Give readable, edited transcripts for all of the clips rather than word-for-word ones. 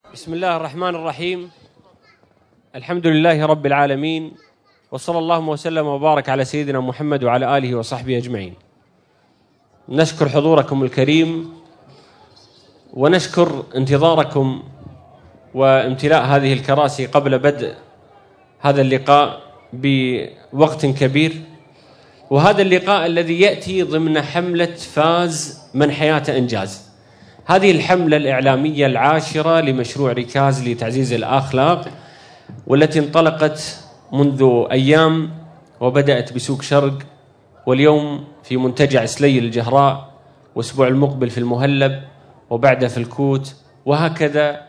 بسم الله الرحمن الرحيم. الحمد لله رب العالمين، وصلى الله وسلم وبارك على سيدنا محمد وعلى آله وصحبه أجمعين. نشكر حضوركم الكريم ونشكر انتظاركم وامتلاء هذه الكراسي قبل بدء هذا اللقاء بوقت كبير، وهذا اللقاء الذي يأتي ضمن حملة فاز من حياته إنجاز. هذه الحملة الإعلامية العاشرة لمشروع ركاز لتعزيز الأخلاق، والتي انطلقت منذ أيام وبدأت بسوق شرق، واليوم في منتجع سلي الجهراء، واسبوع المقبل في المهلب، وبعده في الكوت، وهكذا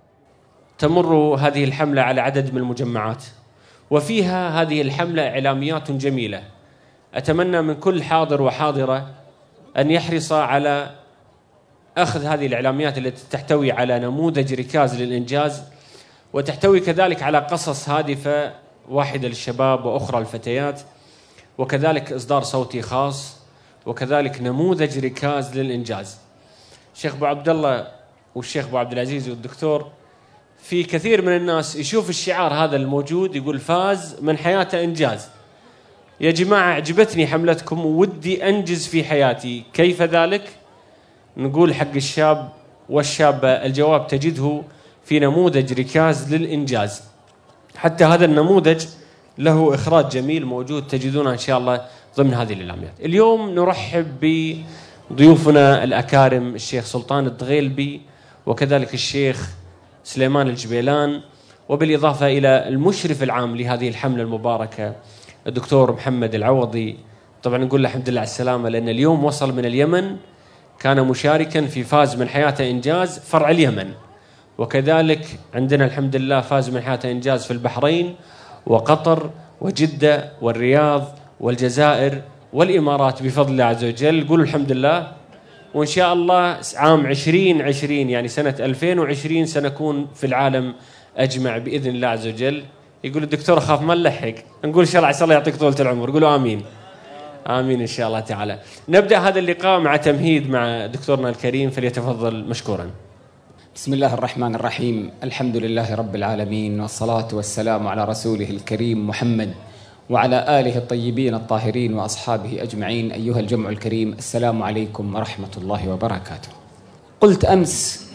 تمر هذه الحملة على عدد من المجمعات. وفيها هذه الحملة إعلاميات جميلة. أتمنى من كل حاضر وحاضرة أن يحرص على أخذ هذه الإعلاميات التي تحتوي على نموذج ركاز للإنجاز، وتحتوي كذلك على قصص هادفة، واحدة للشباب وأخرى للفتيات، وكذلك إصدار صوتي خاص، وكذلك نموذج ركاز للإنجاز. الشيخ أبو عبد الله والشيخ أبو عبد العزيز والدكتور، في كثير من الناس يشوف الشعار هذا الموجود يقول فاز من حياته إنجاز. يا جماعة عجبتني حملتكم وودي أنجز في حياتي، كيف ذلك؟ نقول حق الشاب والشابة الجواب تجده في نموذج ركاز للإنجاز. حتى هذا النموذج له إخراج جميل موجود تجدونه إن شاء الله ضمن هذه الإعلاميات. اليوم نرحب بضيوفنا الأكارم الشيخ سلطان الدغيلبي، وكذلك الشيخ سليمان الجبيلان، وبالإضافة إلى المشرف العام لهذه الحملة المباركة الدكتور محمد العوضي. طبعا نقول له الحمد لله على السلامة، لأن اليوم وصل من اليمن، كان مشاركا في فاز من حياته إنجاز فرع اليمن، وكذلك عندنا الحمد لله فاز من حياته إنجاز في البحرين وقطر وجدة والرياض والجزائر والإمارات بفضل الله عز وجل. قولوا الحمد لله. وإن شاء الله عام 2020 يعني سنة 2020 سنكون في العالم أجمع بإذن الله عز وجل. يقول الدكتور أخاف ما نلحق، نقول إن شاء الله عسى الله يعطيك طولة العمر. قولوا آمين آمين إن شاء الله تعالى. نبدأ هذا اللقاء مع تمهيد مع دكتورنا الكريم، فليتفضل مشكورا. بسم الله الرحمن الرحيم. الحمد لله رب العالمين، والصلاة والسلام على رسوله الكريم محمد وعلى آله الطيبين الطاهرين وأصحابه أجمعين. أيها الجمع الكريم، السلام عليكم ورحمة الله وبركاته. قلت أمس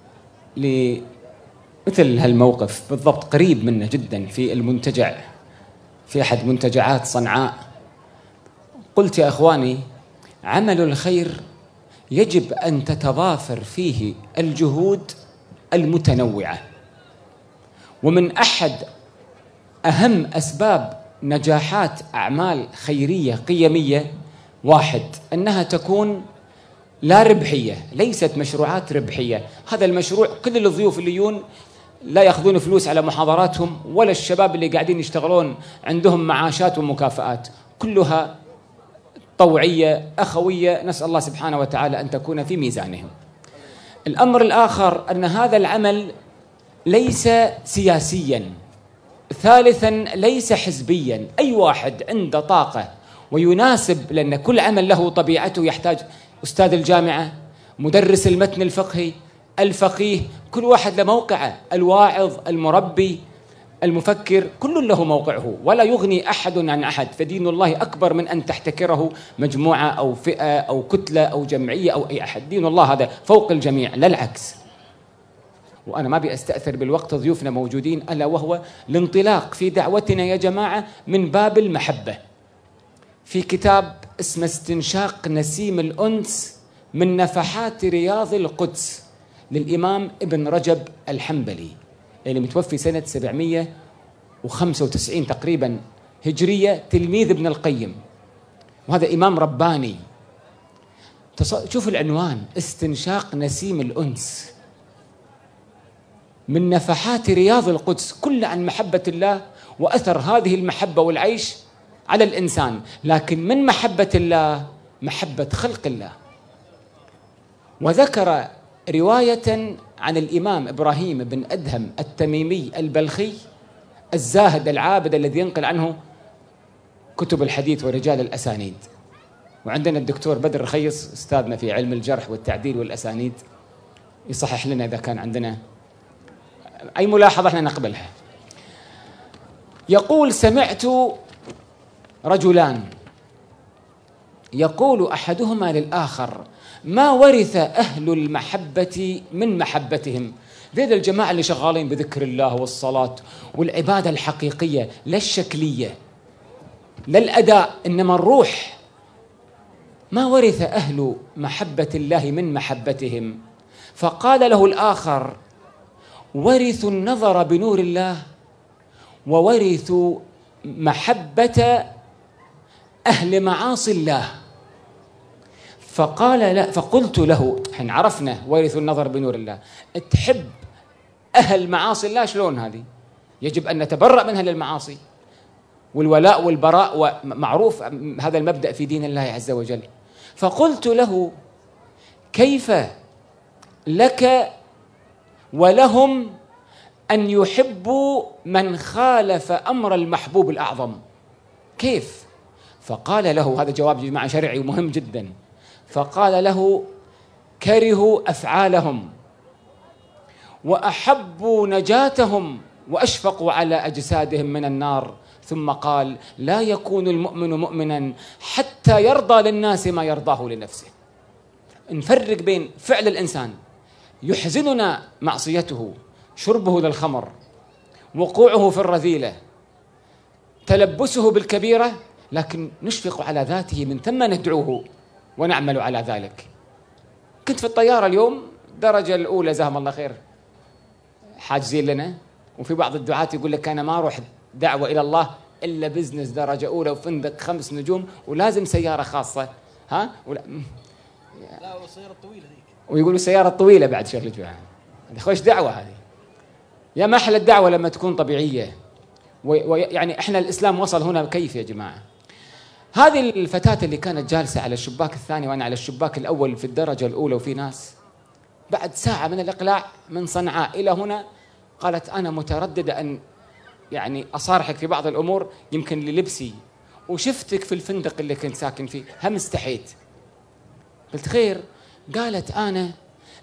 مثل هالموقف بالضبط، قريب منه جدا، في المنتجع في أحد منتجعات صنعاء. قلت يا أخواني، عمل الخير يجب أن تتضافر فيه الجهود المتنوعة، ومن أحد أهم أسباب نجاحات أعمال خيرية قيمية واحد، أنها تكون لا ربحية، ليست مشروعات ربحية. هذا المشروع كل الضيوف اللي يجون لا يأخذون فلوس على محاضراتهم، ولا الشباب اللي قاعدين يشتغلون عندهم معاشات ومكافآت، كلها طوعية أخوية، نسأل الله سبحانه وتعالى أن تكون في ميزانهم. الأمر الآخر أن هذا العمل ليس سياسيا. ثالثا ليس حزبيا. أي واحد عنده طاقة ويناسب، لأن كل عمل له طبيعته، يحتاج أستاذ الجامعة، مدرس المتن الفقهي، الفقيه، كل واحد له موقعه، الواعظ، المربي، المفكر، كل له موقعه، ولا يغني أحد عن أحد. فدين الله أكبر من أن تحتكره مجموعة أو فئة أو كتلة أو جمعية أو أي أحد. دين الله هذا فوق الجميع، لا العكس. وأنا ما بأستأثر بالوقت، ضيوفنا موجودين، ألا وهو الانطلاق في دعوتنا يا جماعة من باب المحبة. في كتاب اسمه استنشاق نسيم الأنس من نفحات رياض القدس للإمام ابن رجب الحنبلي، اللي متوفي سنة 795 تقريبا هجرية، تلميذ ابن القيم، وهذا إمام رباني. شوف العنوان، استنشاق نسيم الأنس من نفحات رياض القدس، كل عن محبة الله وأثر هذه المحبة والعيش على الإنسان. لكن من محبة الله محبة خلق الله. وذكر رواية عن الإمام إبراهيم بن أدهم التميمي البلخي الزاهد العابد، الذي ينقل عنه كتب الحديث ورجال الأسانيد. وعندنا الدكتور بدر رخيص أستاذنا في علم الجرح والتعديل والأسانيد، يصحح لنا إذا كان عندنا أي ملاحظة احنا نقبلها. يقول: سمعت رجلان يقول أحدهما للآخر: ما ورث أهل المحبة من محبتهم. ذيل الجماعة اللي شغالين بذكر الله والصلاة والعبادة الحقيقية، لا الشكلية لا الأداء، إنما الروح. ما ورث أهل محبة الله من محبتهم. فقال له الآخر: ورثوا النظر بنور الله وورثوا محبة أهل معاصي الله. فقال لا، فقلت له: احنا عرفنا ورثوا النظر بنور الله، تحب أهل معاصي الله شلون هذه؟ يجب أن نتبرأ منها للمعاصي، والولاء والبراء ومعروف هذا المبدأ في دين الله عز وجل. فقلت له: كيف لك ولهم أن يحبوا من خالف أمر المحبوب الأعظم؟ كيف؟ فقال له، هذا جواب جماعة شرعي ومهم جدا، فقال له: كرهوا أفعالهم وأحبوا نجاتهم وأشفقوا على أجسادهم من النار. ثم قال: لا يكون المؤمن مؤمنا حتى يرضى للناس ما يرضاه لنفسه. نفرق بين فعل الإنسان يحزننا معصيته، شربه للخمر، وقوعه في الرذيلة، تلبسه بالكبيرة، لكن نشفق على ذاته، من ثم ندعوه ونعمل على ذلك. كنت في الطيارة اليوم، درجة الأولى جزاهم الله خير حاجزين لنا، وفي بعض الدعاة يقول لك أنا ما أروح دعوة إلى الله إلا بزنس درجة أولى وفندق 5 نجوم ولازم سيارة خاصة. ها؟ لا والسيارة الطويلة ذيك، ويقولوا السيارة الطويلة بعد شيخ الجوعان. هذه خوش دعوة هذه. يا ما أحلى الدعوة لما تكون طبيعية. ويعني إحنا الإسلام وصل هنا كيف يا جماعة؟ هذه الفتاة اللي كانت جالسة على الشباك الثاني وأنا على الشباك الأول في الدرجة الأولى، وفي ناس بعد ساعة من الإقلاع من صنعاء إلى هنا قالت: أنا مترددة أن يعني أصارحك في بعض الأمور يمكن للبسي، وشفتك في الفندق اللي كنت ساكن فيه هم استحيت. قلت: خير؟ قالت: أنا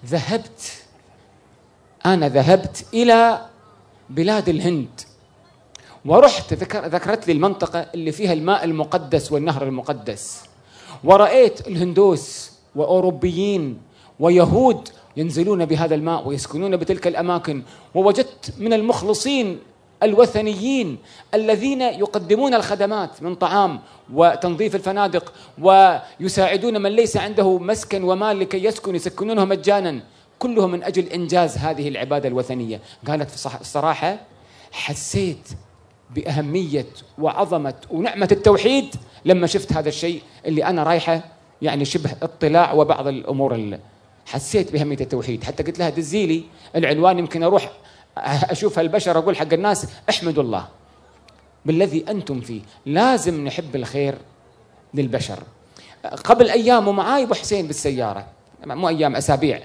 ذهبت إلى بلاد الهند ورحت، ذكرت لي المنطقة اللي فيها الماء المقدس والنهر المقدس، ورأيت الهندوس وأوروبيين ويهود ينزلون بهذا الماء ويسكنون بتلك الأماكن، ووجدت من المخلصين الوثنيين الذين يقدمون الخدمات من طعام وتنظيف الفنادق ويساعدون من ليس عنده مسكن ومال لكي يسكنونه مجانا، كلهم من أجل إنجاز هذه العبادة الوثنية. قالت: الصراحة حسيت بأهمية وعظمة ونعمة التوحيد لما شفت هذا الشيء اللي أنا رايحة يعني شبه اطلاع وبعض الأمور حسيت بأهمية التوحيد. حتى قلت لها: دزيلي العنوان يمكن أروح أشوف هالبشر أقول حق الناس احمدوا الله بالذي أنتم فيه. لازم نحب الخير للبشر. قبل أيام ومعاي أبو حسين بالسيارة، مو أيام، أسابيع،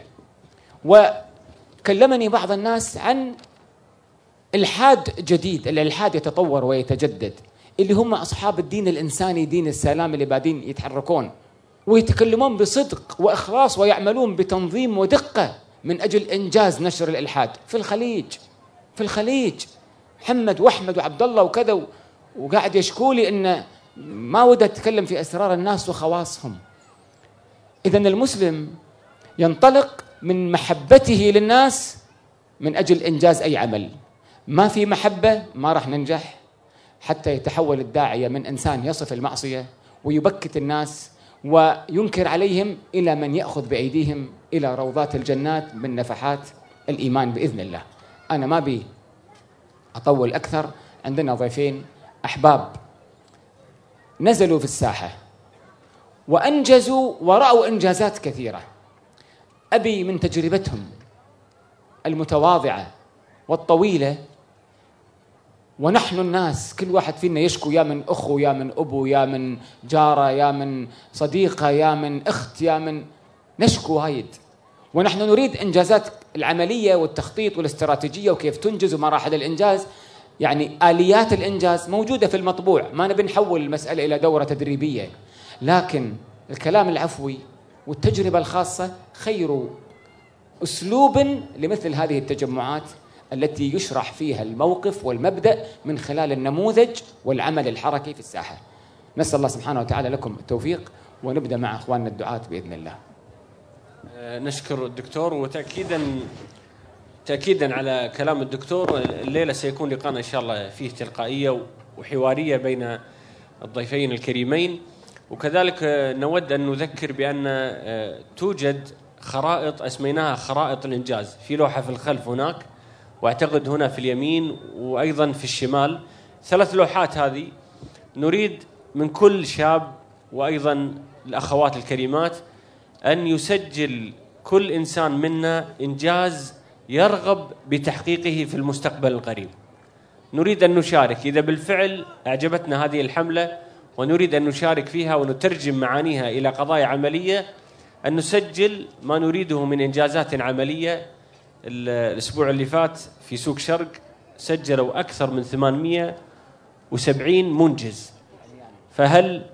وكلمني بعض الناس عن إلحاد جديد. الإلحاد يتطور ويتجدد، اللي هم أصحاب الدين الإنساني، دين السلام، اللي بعدين يتحركون ويتكلمون بصدق وإخلاص ويعملون بتنظيم ودقة من أجل إنجاز نشر الإلحاد في الخليج محمد وأحمد وعبد الله وكذا، وقاعد يشكولي إن ما وده أتكلم في أسرار الناس وخواصهم. إذن المسلم ينطلق من محبته للناس من أجل إنجاز أي عمل. ما في محبة ما راح ننجح، حتى يتحول الداعية من إنسان يصف المعصية ويبكت الناس وينكر عليهم إلى من يأخذ بأيديهم إلى روضات الجنات من نفحات الإيمان بإذن الله. أنا ما بي أطول أكثر، عندنا ضيفين أحباب نزلوا في الساحة وأنجزوا ورأوا إنجازات كثيرة. أبي من تجربتهم المتواضعة والطويلة، ونحن الناس كل واحد فينا يشكو، يا من أخو، يا من أبو، يا من جارة، يا من صديقة، يا من أخت، يا من نشكو وايد، ونحن نريد إنجازات العملية والتخطيط والاستراتيجية وكيف تنجز ومراحل الإنجاز. يعني آليات الإنجاز موجودة في المطبوع، ما نبي نحول المسألة إلى دورة تدريبية، لكن الكلام العفوي والتجربة الخاصة خير أسلوب لمثل هذه التجمعات التي يشرح فيها الموقف والمبدأ من خلال النموذج والعمل الحركي في الساحة. نسأل الله سبحانه وتعالى لكم التوفيق، ونبدأ مع أخواننا الدعاة بإذن الله. نشكر الدكتور، تأكيدا على كلام الدكتور، الليلة سيكون لقاءنا إن شاء الله فيه تلقائية وحوارية بين الضيفين الكريمين. وكذلك نود أن نذكر بأن توجد خرائط أسميناها خرائط الإنجاز، في لوحة في الخلف هناك، واعتقد هنا في اليمين وأيضا في الشمال، 3 لوحات هذه نريد من كل شاب وأيضا الأخوات الكريمات أن يسجل كل إنسان منا إنجاز يرغب بتحقيقه في المستقبل القريب. نريد أن نشارك إذا بالفعل أعجبتنا هذه الحملة ونريد أن نشارك فيها ونترجم معانيها إلى قضايا عملية، أن نسجل ما نريده من إنجازات عملية. الأسبوع اللي فات في سوق شرق سجلوا أكثر من 870 منجز، فهل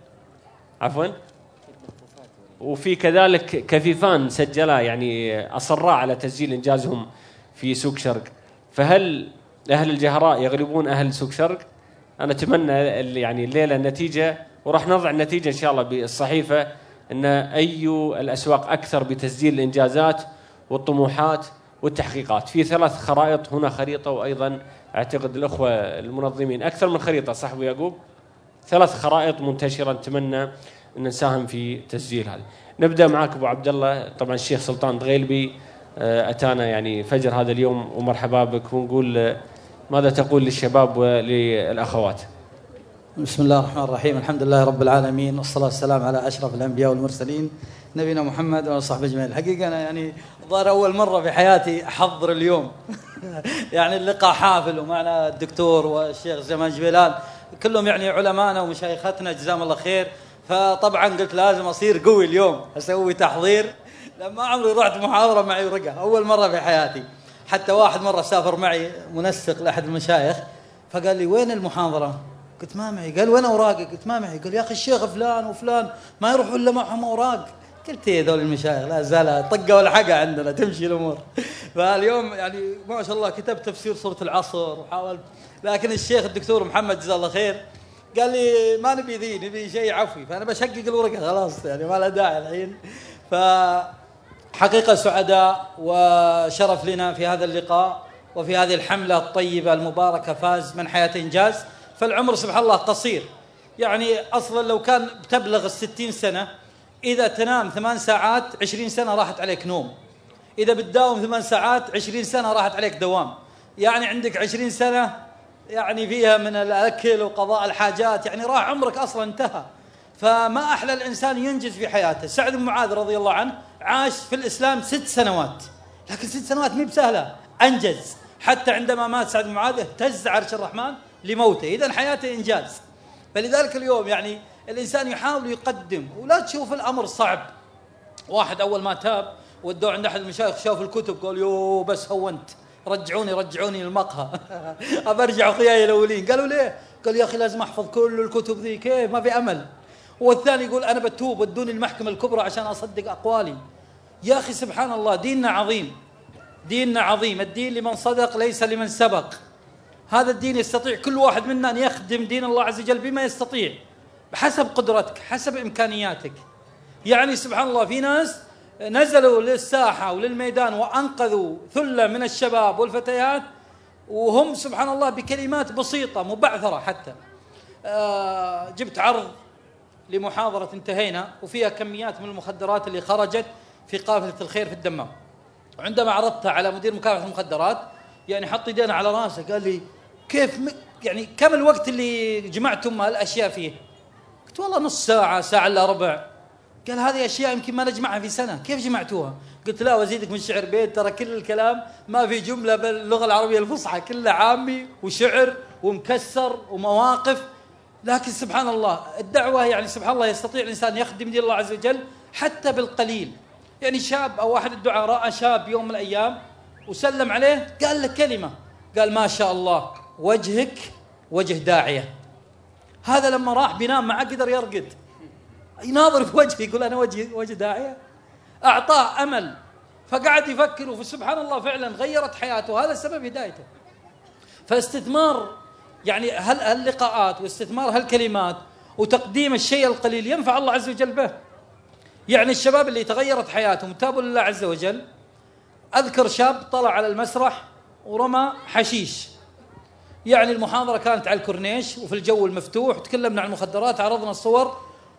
وفي كذلك كفيفان سجلا، يعني أصرا على تسجيل إنجازهم في سوق شرق، فهل أهل الجهراء يغلبون أهل سوق شرق؟ أنا أتمنى يعني الليلة النتيجة، وراح نضع النتيجة إن شاء الله بالصحيفة، أن أي الأسواق أكثر بتسجيل الإنجازات والطموحات والتحقيقات. في 3 خرائط، هنا خريطة، وأيضا أعتقد الأخوة المنظمين أكثر من خريطة، صح أبو يعقوب؟ 3 خرائط منتشرة، نتمنى أن نساهم في تسجيل هذا. نبدأ معك أبو عبد الله. طبعا الشيخ سلطان دغيلبي أتانا يعني فجر هذا اليوم، ومرحبا بك، ونقول ماذا تقول للشباب وللأخوات؟ بسم الله الرحمن الرحيم، الحمد لله رب العالمين، والصلاة والسلام على أشرف الأنبياء والمرسلين نبينا محمد وصحبه أجمعين. الحقيقة أنا يعني ظهر أول مرة في حياتي أحضر اليوم يعني اللقاء حافل، ومعنا الدكتور والشيخ زمان جبيلان كلهم يعني علماءنا ومشايختنا جزاهم الله خير. فطبعا قلت لازم أصير قوي اليوم، أسوي تحضير، لما عمري رحت محاضرة معي ورقة أول مرة في حياتي. حتى واحد مرة سافر معي منسق لأحد المشايخ فقال لي وين المحاضرة؟ قلت ما معي. قال وين أوراقي؟ قلت ما معي. قال يا أخي الشيخ فلان وفلان ما يروحوا إلا معهم أوراق. قلت ايه ذول المشايخ لا زال طقة ولا حاجة عندنا تمشي الأمور. فاليوم يعني ما شاء الله كتبت تفسير سورة العصر وحاولت، لكن الشيخ الدكتور محمد جزاه الله خير قال لي ما نبي ذي، نبي شيء عفوي، فأنا بشقق الورقة خلاص يعني ما له داعي الحين. فحقيقة سعداء وشرف لنا في هذا اللقاء وفي هذه الحملة الطيبة المباركة، فاز من حياة إنجاز. فالعمر سبحان الله قصير، يعني أصلا لو كان تبلغ 60 سنة إذا تنام 8 ساعات 20 سنة راحت عليك نوم، إذا بتداوم 8 ساعات 20 سنة راحت عليك دوام، يعني عندك 20 سنة يعني فيها من الأكل وقضاء الحاجات، يعني راح عمرك أصلا انتهى. فما أحلى الإنسان ينجز في حياته. سعد بن معاذ رضي الله عنه عاش في الإسلام 6 سنوات، لكن 6 سنوات مي بسهلة، أنجز. حتى عندما مات سعد بن معاذ اهتز عرش الرحمن لموته، إذن حياته إنجاز. فلذلك اليوم يعني الإنسان يحاول يقدم، ولا تشوف الأمر صعب. واحد أول ما تاب ودوه عند أحد المشايخ شاف الكتب قال يو بس هونت، رجعوني للمقهى أبرجع أخوياي الأولين. قالوا ليه؟ قال يا أخي لازم أحفظ كل الكتب ذي، كيف ما في أمل. والثاني يقول أنا بتوب ودوني المحكمة الكبرى عشان أصدق أقوالي. يا أخي سبحان الله ديننا عظيم، ديننا عظيم، الدين لمن صدق ليس لمن سبق. هذا الدين يستطيع كل واحد منا أن يخدم دين الله عز وجل بما يستطيع بحسب قدرتك حسب إمكانياتك. يعني سبحان الله في ناس نزلوا للساحة وللميدان وأنقذوا ثلة من الشباب والفتيات، وهم سبحان الله بكلمات بسيطة مبعثرة. حتى جبت عرض لمحاضرة انتهينا وفيها كميات من المخدرات اللي خرجت في قافلة الخير في الدمام، وعندما عرضتها على مدير مكافحة المخدرات يعني حط يدينا على راسه قال لي كيف يعني كم الوقت اللي جمعتم هالأشياء فيه؟ قلت والله نص ساعة، ساعة إلا ربع. قال هذه أشياء يمكن ما نجمعها في سنة، كيف جمعتوها؟ قلت لا وزيدك من شعر بيت، ترى كل الكلام ما في جملة باللغة العربية الفصحى، كله عامي وشعر ومكسر ومواقف. لكن سبحان الله الدعوة يعني سبحان الله يستطيع الإنسان يخدم دين الله عز وجل حتى بالقليل. يعني شاب أو واحد الدعاء رأى شاب يوم من الأيام وسلم عليه قال له كلمة، قال ما شاء الله وجهك وجه داعية. هذا لما راح بينام ما قدر يرقد، يناظر في وجهه يقول أنا وجه داعية. أعطاه أمل. فقعد يفكر، وسبحان الله فعلا غيرت حياته، هذا سبب هدايته. فاستثمار يعني هاللقاءات واستثمار هالكلمات وتقديم الشيء القليل ينفع الله عز وجل به. يعني الشباب اللي تغيرت حياتهم تابوا لله عز وجل، أذكر شاب طلع على المسرح ورمى حشيش. يعني المحاضرة كانت على الكورنيش وفي الجو المفتوح، تكلمنا عن المخدرات، عرضنا الصور،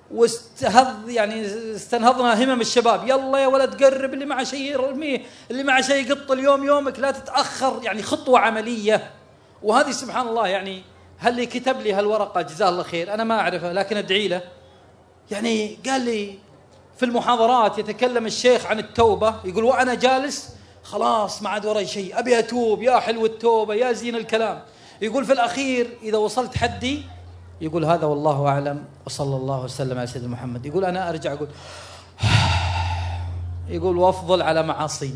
استنهضنا همم الشباب. يلا يا ولد قرب، اللي معه شيء يرميه، اللي معه شيء يقط، اليوم يومك، لا تتأخر. يعني خطوة عملية. وهذه سبحان الله يعني اللي كتب لي هالورقة جزاه الله خير، أنا ما أعرفه لكن أدعي له. يعني قال لي في المحاضرات يتكلم الشيخ عن التوبة، يقول وأنا جالس خلاص ما عاد وراي شيء، أبي أتوب، يا حلو التوبة، يا زين الكلام. يقول في الأخير إذا وصلت حدي، يقول هذا والله أعلم وصلى الله وسلم على سيدنا محمد، يقول أنا أرجع أقول يقول وأفضل على معاصي.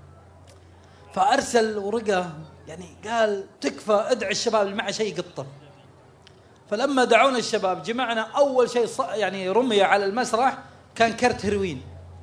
فأرسل ورقة، يعني قال تكفى، ادعي الشباب اللي معه شيء قطه. فلما دعونا الشباب جمعنا، أول شيء يعني رمي على المسرح كان كرت هيروين،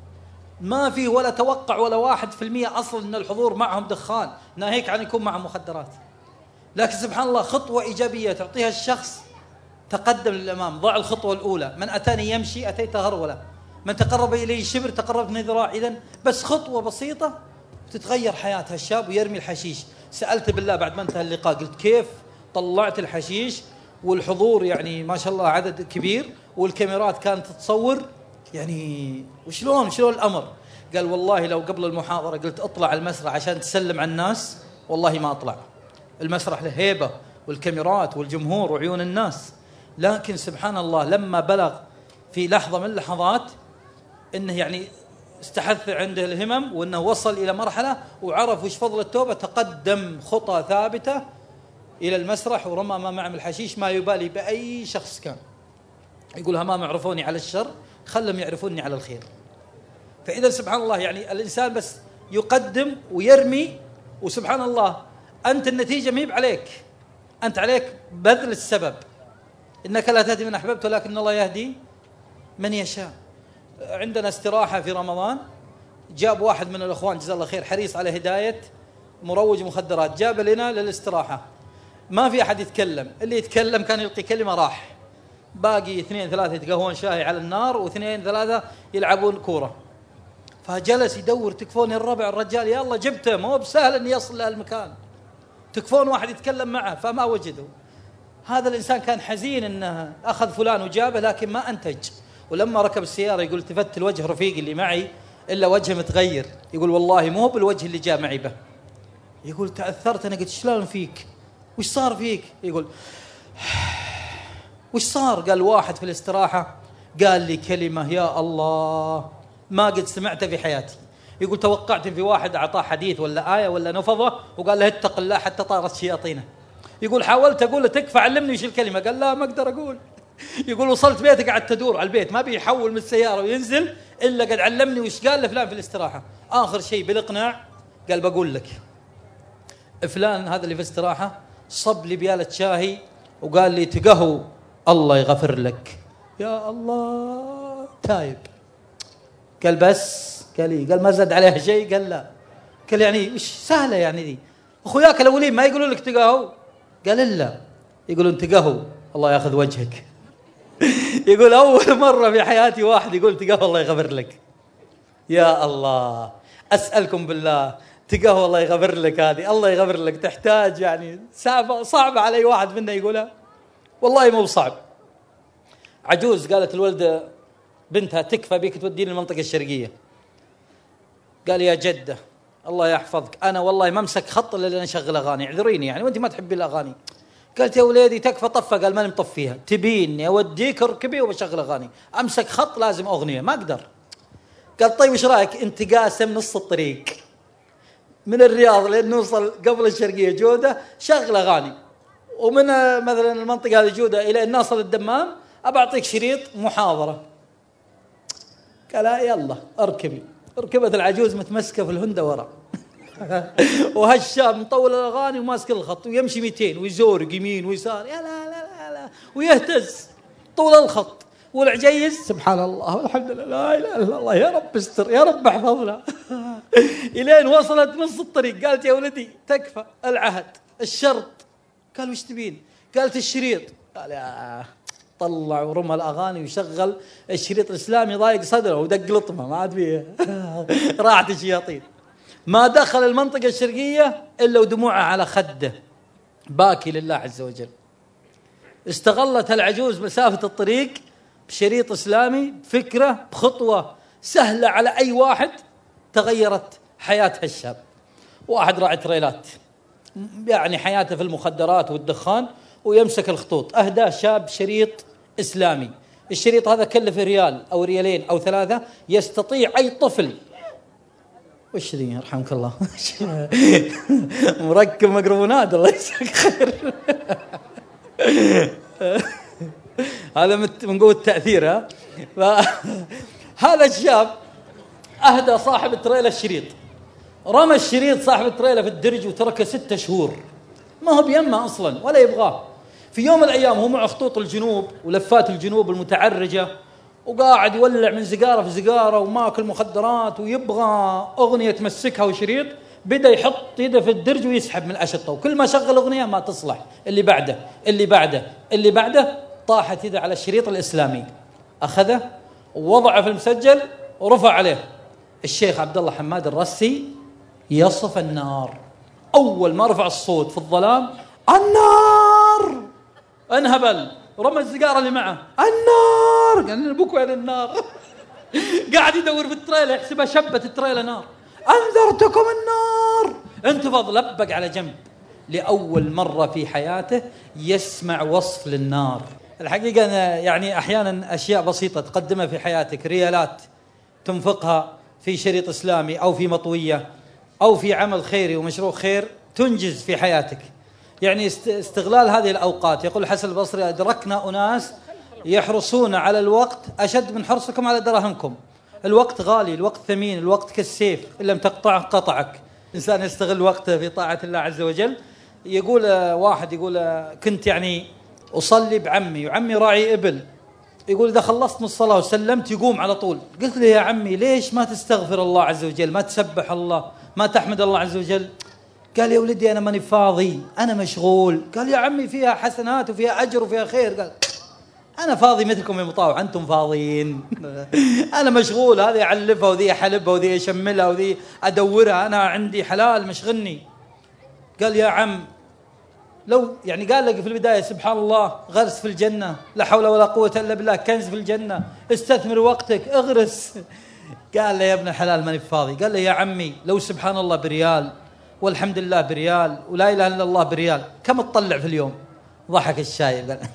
ما فيه ولا توقع ولا 1% أصلا أن الحضور معهم دخان، ناهيك عن يكون معهم مخدرات. لكن سبحان الله خطوة إيجابية تعطيها الشخص، تقدم للأمام، ضع الخطوة الأولى. من أتاني يمشي أتيت هرولة، من تقرب إلي شبر تقربت من ذراع. إذن بس خطوة بسيطة تتغير حياة هالشاب ويرمي الحشيش. سألت بالله بعد ما انتهى اللقاء، قلت كيف طلعت الحشيش والحضور يعني ما شاء الله عدد كبير والكاميرات كانت تصور، يعني وشلون الأمر؟ قال والله لو قبل المحاضرة قلت اطلع المسرح عشان تسلم على الناس، والله ما أطلع. المسرح له هيبة والكاميرات والجمهور وعيون الناس. لكن سبحان الله لما بلغ في لحظة من اللحظات إنه يعني استحث عنده الهمم وأنه وصل إلى مرحلة وعرف وش فضل التوبة، تقدم خطى ثابتة إلى المسرح ورمى ما معه الحشيش، ما يبالي بأي شخص كان. يقول همام عرفوني على الشر، خلهم يعرفوني على الخير. فإذا سبحان الله يعني الإنسان بس يقدم ويرمي، وسبحان الله أنت النتيجة ميب عليك، أنت عليك بذل السبب. إنك لا تهدي من أحببت ولكن الله يهدي من يشاء. عندنا استراحة في رمضان، جاب واحد من الأخوان جزاه الله خير حريص على هداية مروج مخدرات، جاب لنا للاستراحة، ما في أحد يتكلم، اللي يتكلم كان يلقي كلمة راح، باقي 2-3 يتقهون شاي على النار و2-3 يلعبون كورة. فجلس يدور، تكفون الربع الرجال، يا الله جبته، مو بسهل أن يصل لهالمكان، تكفون واحد يتكلم معه، فما وجدوا. هذا الإنسان كان حزين أنه أخذ فلان وجابه لكن ما أنتج. ولما ركب السيارة يقول التفت الوجه رفيقي اللي معي إلا وجهه متغير، يقول والله مو بالوجه اللي جاء معي به. يقول تأثرت، أنا قلت شلون فيك؟ وش صار فيك؟ يقول وش صار؟ قال واحد في الاستراحة قال لي كلمة يا الله ما قد سمعتها في حياتي. يقول توقعت في واحد أعطاه حديث ولا آية ولا نفضة وقال له اتق الله حتى طارت شياطينه. يقول حاولت أقول له تكفى علمني وش الكلمة، قال لا ما أقدر أقول. يقول وصلت بيتك قعدت تدور على البيت، ما بيحول من السيارة وينزل إلا قد علمني وش قال لفلان في الاستراحة. آخر شيء بالإقناع قال بقول لك فلان هذا اللي في الاستراحة صب لي بيالة شاهي وقال لي تقهو الله يغفر لك. يا الله تايب. قال بس قال ما زاد عليها شيء، قال لا. قال يعني وش سهلة يعني دي، أخوياك الأولين ما يقولوا لك تقهو؟ قال إلا يقولون تقهو الله ياخذ وجهك. يقول أول مرة في حياتي واحد يقول تقهو الله يغفر لك. يا الله أسألكم بالله تقهو الله يغفر لك، هذه الله يغفر لك تحتاج يعني صعبة على أي واحد منا يقولها، والله مو صعب. عجوز قالت الولدة بنتها تكفى بيك توديني المنطقة الشرقية. قال يا جدة الله يحفظك أنا والله ما امسك خط إلا لأن أشغل أغاني، اعذريني يعني وأنت ما تحبي الأغاني. قالت يا وليدي تكفى طفة، قال ماني مطفيها، تبيني أوديك اركبي وبشغل أغاني، أمسك خط لازم أغنية ما أقدر. قال طيب وش رأيك أنت قاسم نص الطريق من الرياض لأن نوصل قبل الشرقية جودة شغل أغاني، ومن مثلا المنطقة هذه جودة إلى أن نصل الدمام أبعطيك شريط محاضرة. قال يلا اركبي. ركبت العجوز متمسكة في الهندة ورا وهالشاب مطول الأغاني وماسك الخط ويمشي 200 ويزورق يمين ويسار يا لا ويهتز طول الخط، والعجيز سبحان الله والحمد لله لا إله إلا الله يا رب استر يا رب احفظنا. إلين وصلت نص الطريق قالت يا ولدي تكفى العهد الشرط. قال وش تبين؟ قالت الشريط. قال يا طلع ورمى الأغاني وشغل الشريط الإسلامي ضايق صدره ودق لطمه ما عاد فيه راحت الشياطين. ما دخل المنطقة الشرقية إلا ودموعه على خده باكي لله عز وجل. استغلت العجوز مسافة الطريق بشريط إسلامي، فكرة بخطوة سهلة على أي واحد، تغيرت حياة هالشاب. واحد راعي تريلات يعني حياته في المخدرات والدخان ويمسك الخطوط، أهداه شاب شريط إسلامي. الشريط هذا كلف ريال أو ريالين أو 3، يستطيع أي طفل. وش ذي يرحمك الله مركب ميكروفونات الله يجزاك خير هذا من قوة التأثير. هذا الشاب أهدى صاحب التريلا الشريط، رمى الشريط صاحب التريلا في الدرج وتركه 6 شهور، ما هو بيمه أصلا ولا يبغاه. في يوم من الأيام هو مع خطوط الجنوب ولفات الجنوب المتعرجة وقاعد يولع من زقارة في زقارة وماكل مخدرات ويبغى أغنية تمسكها وشريط، بدأ يحط يده في الدرج ويسحب من الأشطة، وكل ما شغل أغنية ما تصلح اللي بعده اللي بعده اللي بعده، طاحت يده على الشريط الإسلامي، أخذه ووضعه في المسجل ورفع عليه. الشيخ عبد الله حماد الرسي يصف النار، أول ما رفع الصوت في الظلام النار انهبل، رمى السيجارة اللي معه النار، قال ابوك وين النار قاعد يدور في التريلا يحسبها شبت التريلا نار، انذرتكم النار، انتفض لبق على جنب. لأول مرة في حياته يسمع وصف للنار. الحقيقة أنا يعني أحيانا أشياء بسيطة تقدمها في حياتك، ريالات تنفقها في شريط إسلامي أو في مطوية أو في عمل خيري ومشروع خير، تنجز في حياتك. يعني استغلال هذه الأوقات. يقول الحسن البصري أدركنا أناس يحرصون على الوقت أشد من حرصكم على دراهمكم. الوقت غالي، الوقت ثمين، الوقت كالسيف، إن لم تقطعه قطعك. إنسان يستغل وقته في طاعة الله عز وجل. يقول واحد يقول كنت يعني أصلي بعمي وعمي راعي إبل، يقول إذا خلصت من الصلاة وسلمت يقوم على طول. قلت له يا عمي ليش ما تستغفر الله عز وجل، ما تسبح الله، ما تحمد الله عز وجل؟ قال يا ولدي أنا ماني فاضي، أنا مشغول. قال يا عمي فيها حسنات وفيها أجر وفيها خير. قال أنا فاضي مثلكم يا مطاوع، أنتم فاضيين أنا مشغول، هذه أعلفها وذي أحلبها وذي أشملها وذي أدورها، أنا عندي حلال مشغلني. قال يا عم لو يعني قال لك في البداية سبحان الله غرس في الجنة، لا حول ولا قوة إلا بالله، كنز في الجنة، استثمر وقتك اغرس. قال له يا ابن الحلال ماني فاضي. قال له يا عمي لو سبحان الله بريال والحمد لله بريال ولا إله إلا الله بريال كم تطلع في اليوم؟ ضحك الشايب قال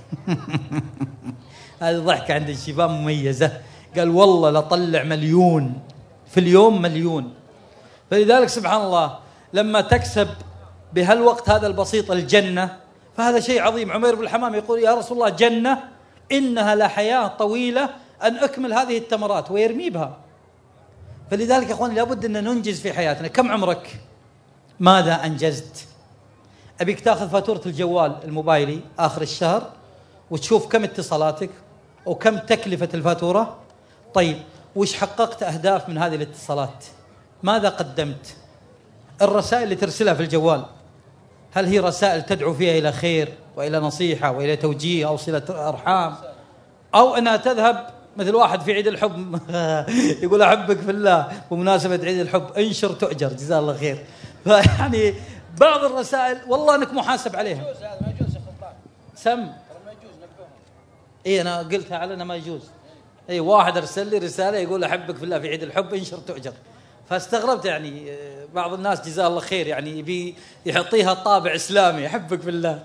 هذه ضحكة عند الشباب مميزة. قال والله لطلع مليون في اليوم، مليون. فلذلك سبحان الله لما تكسب بهالوقت هذا البسيط الجنة فهذا شيء عظيم. عمير بن الحمام يقول يا رسول الله جنة إنها لحياة طويلة أن أكمل هذه التمرات، ويرمي بها. فلذلك يا أخواني لابد أن ننجز في حياتنا. كم عمرك؟ ماذا أنجزت؟ أبيك تأخذ فاتورة الجوال الموبايلي آخر الشهر وتشوف كم اتصالاتك وكم تكلفة الفاتورة. طيب وش حققت أهداف من هذه الاتصالات؟ ماذا قدمت؟ الرسائل اللي ترسلها في الجوال هل هي رسائل تدعو فيها إلى خير وإلى نصيحة وإلى توجيه أو صلة أرحام، أو أنها تذهب مثل واحد في عيد الحب يقول أحبك في الله بمناسبة عيد الحب، انشر تؤجر جزاه الله خير. فيعني بعض الرسائل والله أنك محاسب عليها. ما يجوز يا خلطان. سم ما يجوز نبههم. إيه أنا قلتها علينا ما يجوز. إيه واحد أرسل لي رسالة يقول أحبك في الله في عيد الحب انشر تؤجر، فاستغربت. يعني بعض الناس جزاه الله خير يعني يبي يحطيها طابع إسلامي أحبك في الله.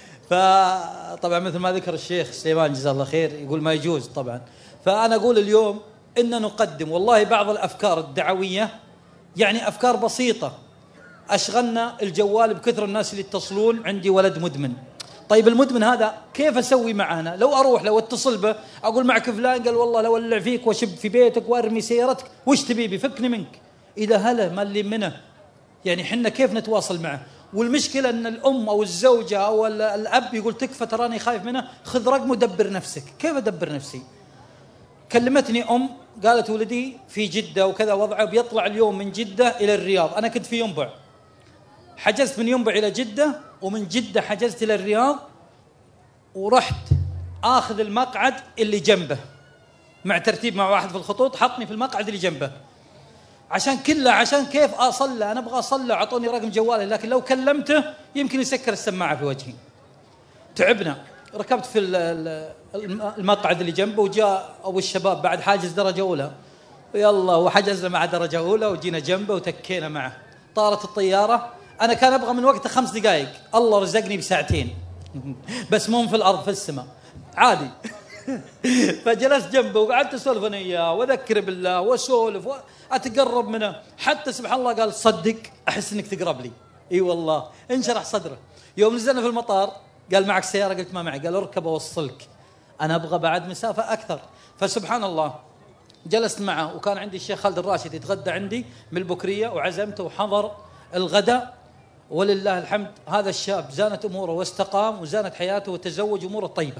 فطبعا مثل ما ذكر الشيخ سليمان جزاه الله خير يقول ما يجوز طبعا. فأنا أقول اليوم إن نقدم والله بعض الأفكار الدعوية، يعني أفكار بسيطة. أشغلنا الجوال بكثر الناس اللي يتصلون، عندي ولد مدمن. طيب المدمن هذا كيف أسوي معه أنا؟ لو أروح لو أتصل به أقول معك فلان، قال والله لو أولع فيك وشب في بيتك وأرمي سيارتك، وش تبي بفكني منك؟ إذا هلا ما اللي منه. يعني حنا كيف نتواصل معه؟ والمشكلة أن الأم أو الزوجة أو الأب يقول تكفى تراني خايف منه، خذ رقمه ودبر نفسك. كيف أدبر نفسي؟ كلمتني قالت ولدي في جدة وكذا وضعه، بيطلع اليوم من جدة إلى الرياض. أنا كنت في ينبع، حجزت من ينبع إلى جدة، ومن جدة حجزت إلى الرياض، ورحت آخذ المقعد اللي جنبه مع ترتيب مع واحد في الخطوط، حطني في المقعد اللي جنبه عشان كيف أصلى. أنا أبغى أصلى، أعطوني رقم جوالي، لكن لو كلمته يمكن يسكر السماعة في وجهي. تعبنا، ركبت في المقعد اللي جنبه، وجاء أبو الشباب بعد حاجز درجة أولى، يلا وحجزنا مع درجة أولى، وجينا جنبه وتكينا معه. طارت الطيارة، أنا كان أبغى من وقتها 5 دقائق، الله رزقني بساعتين بس مو في الأرض، في السماء عادي. فجلست جنبه وقعدت أسولف أنا إياه وأذكر بالله وأسولف وأتقرب منه، حتى سبحان الله قال صدق أحس إنك تقرب لي. إي والله انشرح صدره. يوم نزلنا في المطار قال معك سيارة؟ قلت ما معي. قال اركب أوصلك، أنا أبغى بعد مسافة أكثر. فسبحان الله جلست معه، وكان عندي الشيخ خالد الراشد يتغدى عندي من البكرية، وعزمته وحضر الغداء، ولله الحمد هذا الشاب زانت أموره واستقام، وزانت حياته وتزوج أموره طيبة.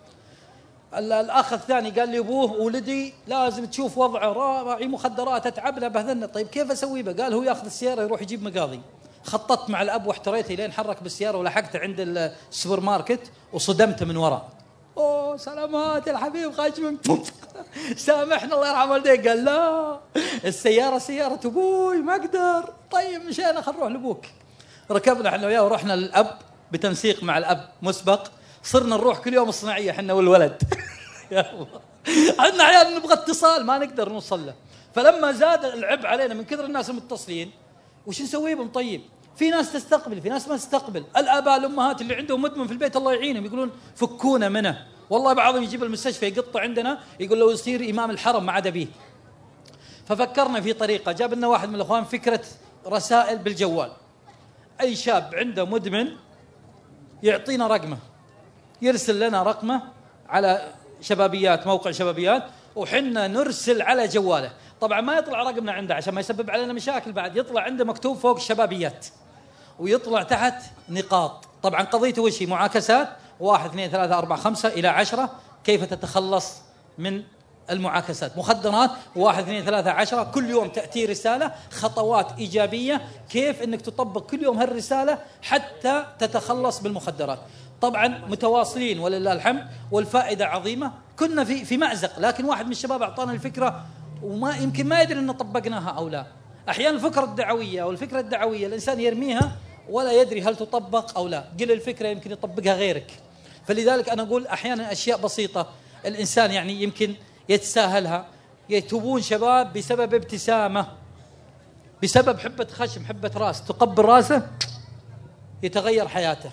الأخ الثاني قال لي أبوه ولدي لازم تشوف وضعه، راعي مخدرات، أتعبنا بهذلنا. طيب كيف أسوي به؟ قال هو يأخذ السيارة يروح يجيب مقاضي. خططت مع الأب واحتريته لين حرك بالسيارة، ولحقته عند السوبر ماركت وصدمته من وراء. أوه سلامات الحبيب خاشم، سامحنا الله يرحم والديك. قال لا، السيارة سيارة أبوي ما أقدر. طيب مشينا، خل نروح لأبوك. ركبنا احنا وياه ورحنا للأب بتنسيق مع الأب مسبق، صرنا نروح كل يوم الصناعية احنا والولد. يا الله، عندنا عيال نبغى اتصال ما نقدر نوصل له. فلما زاد العبء علينا من كثر الناس المتصلين، وش نسوي بهم؟ طيب في ناس تستقبل، في ناس ما تستقبل. الآباء الأمهات اللي عندهم مدمن في البيت الله يعينهم يقولون فكونا منه. والله بعضهم يجيب المستشفى يقطع عندنا، يقول له يصير إمام الحرم ما عاد به. ففكرنا في طريقة، جاب لنا واحد من الأخوان فكرة رسائل بالجوال. أي شاب عنده مدمن يعطينا رقمه، يرسل لنا رقمه على شبابيات، موقع شبابيات، وحنا نرسل على جواله. طبعا ما يطلع رقمنا عنده عشان ما يسبب علينا مشاكل بعد، يطلع عنده مكتوب فوق شبابيات، ويطلع تحت نقاط. طبعا قضيته وش هي؟ معاكسات 1 2 3 4 5 إلى 10، كيف تتخلص من المعاكسات. مخدرات 1 2 3 10، كل يوم تأتي رسالة، خطوات إيجابية كيف أنك تطبق كل يوم هالرسالة حتى تتخلص بالمخدرات. طبعا متواصلين ولله الحمد، والفائدة عظيمة. كنا في مأزق، لكن واحد من الشباب أعطانا الفكرة، وما يمكن ما يدري أن طبقناها أو لا. أحيانا الفكرة الدعوية والفكرة الدعوية الإنسان يرميها ولا يدري هل تطبق أو لا، قل الفكرة يمكن يطبقها غيرك. فلذلك أنا أقول أحيانا أشياء بسيطة الإنسان يعني يمكن يتساهلها. يتوبون شباب بسبب ابتسامة، بسبب حبة خشم، حبة راس، تقبل راسه يتغير حياته.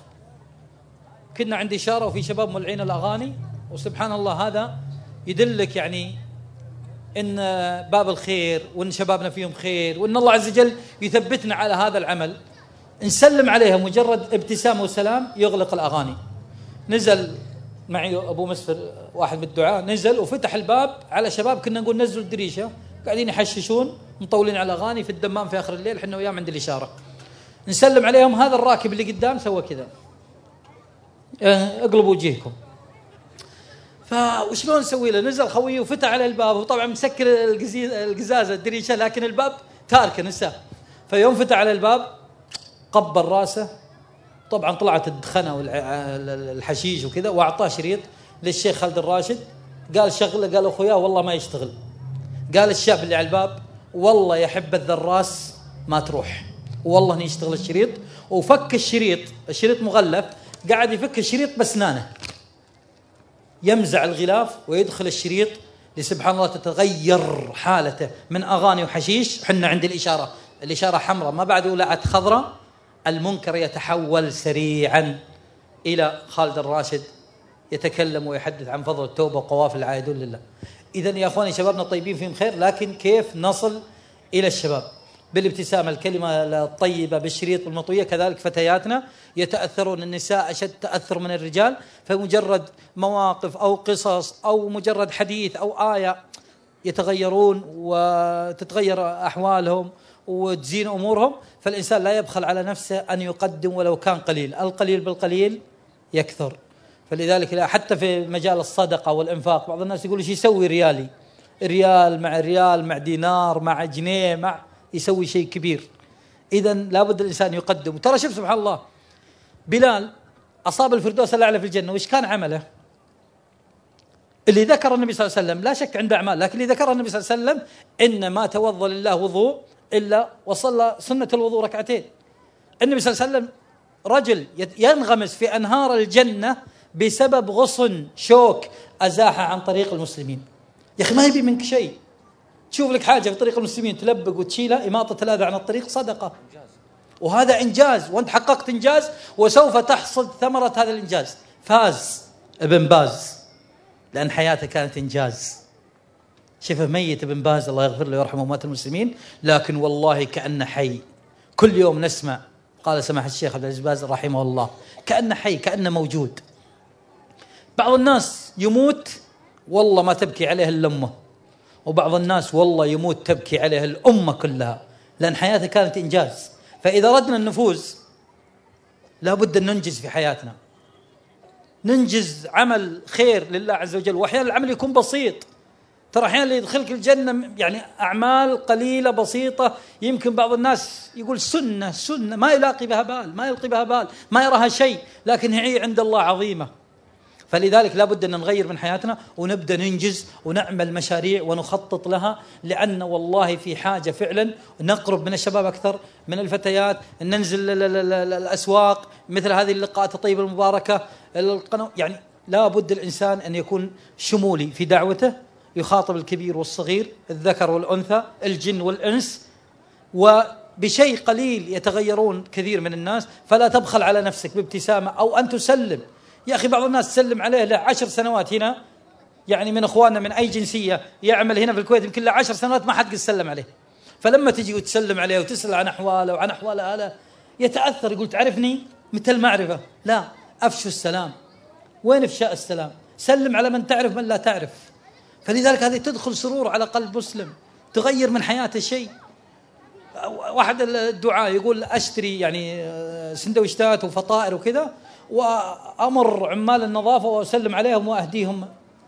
كنا عندي إشارة وفي شباب مولعين الأغاني، وسبحان الله هذا يدلك يعني إن باب الخير، وإن شبابنا فيهم خير، وإن الله عز وجل يثبتنا على هذا العمل. نسلم عليها مجرد ابتسامة وسلام يغلق الأغاني. نزل معي أبو مسفر واحد من الدعاء، نزل وفتح الباب على شباب كنا نقول نزلوا الدريشة، قاعدين يحششون مطولين على أغاني في الدمام في آخر الليل، حنا وياهم عند الإشارة نسلم عليهم. هذا الراكب اللي قدام سوى كذا، اقلبوا وجهكم. فوشلون نسوي له؟ نزل خويه وفتح على الباب، وطبعا مسكر القزازة الدريشة، لكن الباب تاركه نساه. فيوم فتح على الباب قبل راسه، طبعا طلعت الدخنة والحشيش وكذا، واعطاه شريط للشيخ خالد الراشد، قال شغله. قال اخويا والله ما يشتغل. قال الشاب اللي على الباب والله يا حبة الراس ما تروح، والله اني يشتغل الشريط. وفك الشريط مغلف، قاعد يفك الشريط بسنانه، يمزع الغلاف ويدخل الشريط، لسبحان الله تتغير حالته من أغاني وحشيش. حنا عند الإشارة حمراء، ما بعد ولعت خضراء، المنكر يتحول سريعا إلى خالد الراشد يتكلم ويحدث عن فضل التوبة وقوافل العائدون لله. إذن يا أخواني شبابنا طيبين فيهم خير، لكن كيف نصل إلى الشباب؟ بالابتسامة، الكلمة الطيبة، بالشريط المطوية. كذلك فتياتنا يتأثرون، النساء أشد تأثر من الرجال، فمجرد مواقف أو قصص أو مجرد حديث أو آية يتغيرون وتتغير أحوالهم وتزين أمورهم. فالإنسان لا يبخل على نفسه أن يقدم ولو كان قليل، القليل بالقليل يكثر. فلذلك حتى في مجال الصدقة والإنفاق بعض الناس يقول ايش يسوي ريالي؟ ريال مع ريال مع دينار مع جنيه مع يسوي شيء كبير. إذا لابد الإنسان يقدم. ترى شوف سبحان الله، بلال أصاب الفردوس الأعلى في الجنة، وإيش كان عمله؟ اللي ذكر النبي صلى الله عليه وسلم لا شك عنده أعمال، لكن اللي ذكر النبي صلى الله عليه وسلم إن ما توضأ لله وضوء إلا وصلى سنة الوضوء ركعتين. النبي صلى الله عليه وسلم رجل ينغمس في أنهار الجنة بسبب غصن شوك أزاحه عن طريق المسلمين. يا أخي ما يبي منك شيء، تشوف لك حاجة في طريق المسلمين تلبق وتشيلها، إماطة الأذى عن الطريق صدقة، وهذا إنجاز، وأنت حققت إنجاز وسوف تحصد ثمرة هذا الإنجاز. فاز ابن باز لأن حياته كانت إنجاز. شفه ميت ابن باز الله يغفر له ويرحمه ومات المسلمين، لكن والله كأنه حي. كل يوم نسمع، قال سماحة الشيخ عبد العزيز باز رحمه الله، كأنه حي كأنه موجود. بعض الناس يموت والله ما تبكي عليه إلا أمه، وبعض الناس والله يموت تبكي عليه الأمة كلها، لأن حياته كانت إنجاز. فإذا أردنا النفوز لابد أن ننجز في حياتنا، ننجز عمل خير لله عز وجل. وأحيانا العمل يكون بسيط، ترى أحيانا اللي يدخلك الجنة يعني أعمال قليلة بسيطة، يمكن بعض الناس يقول سنة ما يلاقي بها بال، ما يلقي بها بال، ما يراها شيء، لكن هي عند الله عظيمة. فلذلك لابد أن نغير من حياتنا ونبدأ ننجز ونعمل مشاريع ونخطط لها، لأن والله في حاجة فعلا نقرب من الشباب أكثر، من الفتيات، ننزل الأسواق، مثل هذه اللقاءات الطيبة المباركة، يعني لابد الإنسان أن يكون شمولي في دعوته، يخاطب الكبير والصغير، الذكر والأنثى، الجن والإنس، وبشيء قليل يتغيرون كثير من الناس. فلا تبخل على نفسك بابتسامة أو أن تسلم. يا أخي بعض الناس تسلم عليه له 10 سنوات هنا، يعني من أخواننا من أي جنسية يعمل هنا في الكويت يمكن له 10 سنوات ما حد قد سلم عليه. فلما تجي وتسلم عليه وتسأل عن أحواله وعن أحوال أهله يتأثر، يقول تعرفني مثل معرفة. لا، أفشوا السلام. وين إفشاء السلام؟ سلم على من تعرف من لا تعرف. فلذلك هذه تدخل سرور على قلب مسلم، تغير من حياته شيء. واحد الدعاء يقول أشتري يعني سندويشتات وفطائر وكذا، وأمر عمال النظافة وأسلم عليهم وأهديهم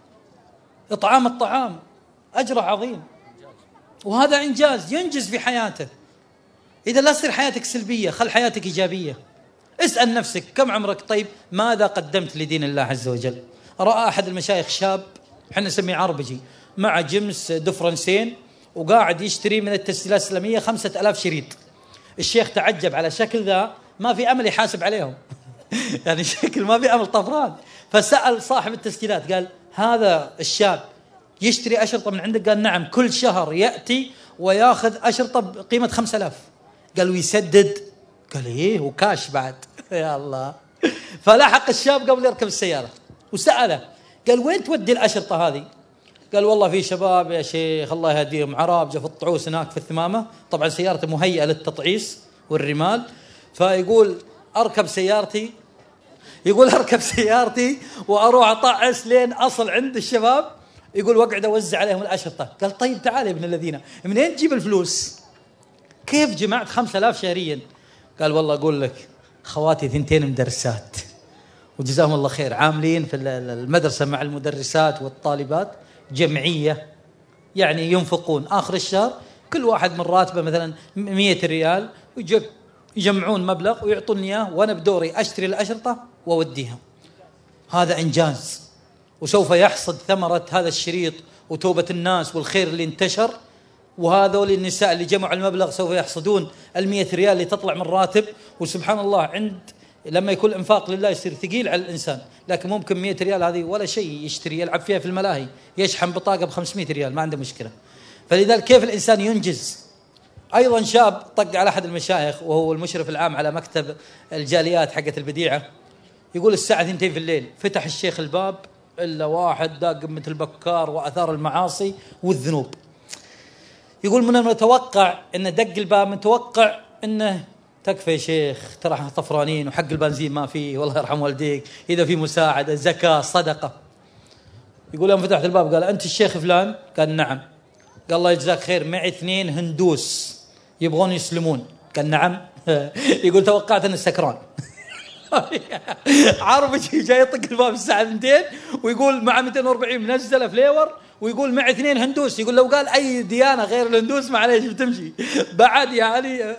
إطعام الطعام، أجر عظيم، وهذا إنجاز ينجز في حياته. إذا لا تصير حياتك سلبية، خل حياتك إيجابية. اسأل نفسك كم عمرك؟ طيب ماذا قدمت لدين الله عز وجل؟ رأى أحد المشايخ شاب، احنا نسميه عربجي، مع جمس دفرنسين، وقاعد يشتري من التسجيلات الإسلامية 5000 شريط. الشيخ تعجب على شكل ذا، ما في أمل يحاسب عليهم يعني شكل ما في أمل طفران. فسأل صاحب التسجيلات قال هذا الشاب يشتري أشرطة من عندك؟ قال نعم، كل شهر يأتي وياخذ أشرطة بقيمة 5000. قال ويسدد؟ قال إيه، وكاش بعد يا الله. فلاحق الشاب قبل يركب السيارة وسأله، قال وين تودي الأشرطة هذه؟ قال والله في شباب يا شيخ الله يهديهم عرابجة في الطعوس هناك في الثمامة، طبعا سيارته مهيئة للتطعيس والرمال، فيقول أركب سيارتي، وأروح أطعس لين أصل عند الشباب، يقول وقعد أوزع عليهم الأشرطة. قال طيب تعال يا ابن الذين، منين تجيب الفلوس؟ كيف جمعت 5000 شهريا؟ قال والله أقول لك خواتي 2 مدرسات وجزاهم الله خير، عاملين في المدرسة مع المدرسات والطالبات جمعية، يعني ينفقون آخر الشهر كل واحد من راتبه مثلا 100 ريال، يجمعون مبلغ ويعطوني إياه، وأنا بدوري أشتري الأشرطة وأوديها. هذا إنجاز، وسوف يحصد ثمرة هذا الشريط وتوبة الناس والخير اللي انتشر. وهذول النساء اللي جمعوا المبلغ سوف يحصدون 100 ريال اللي تطلع من راتب. وسبحان الله لما يكون الإنفاق لله يصير ثقيل على الإنسان، لكن ممكن 100 ريال هذه ولا شيء، يشتري يلعب فيها في الملاهي، يشحن بطاقة ب500 ريال ما عنده مشكلة. فلذلك كيف الإنسان ينجز؟ أيضا شاب طق على أحد المشايخ وهو المشرف العام على مكتب الجاليات حقة البديعة، يقول الساعة 2 في الليل فتح الشيخ الباب إلا واحد داق مثل بكار وأثار المعاصي والذنوب. يقول من المتوقع إنه دق الباب، متوقع إنه تكفى يا شيخ ترى احنا طفرانين وحق البنزين ما فيه، والله يرحم والديك، إذا في مساعدة زكاة صدقة. يقول يوم فتحت الباب قال أنت الشيخ فلان؟ قال نعم. قال الله يجزاك خير، معي 2 هندوس يبغون يسلمون. قال نعم. يقول توقعت أنه سكران. عربي جاي يطق الباب الساعة 2 ويقول مع 240 منزلة فليور ويقول مع 2 هندوس، يقول لو قال أي ديانة غير الهندوس معليش بتمشي بعد يعني.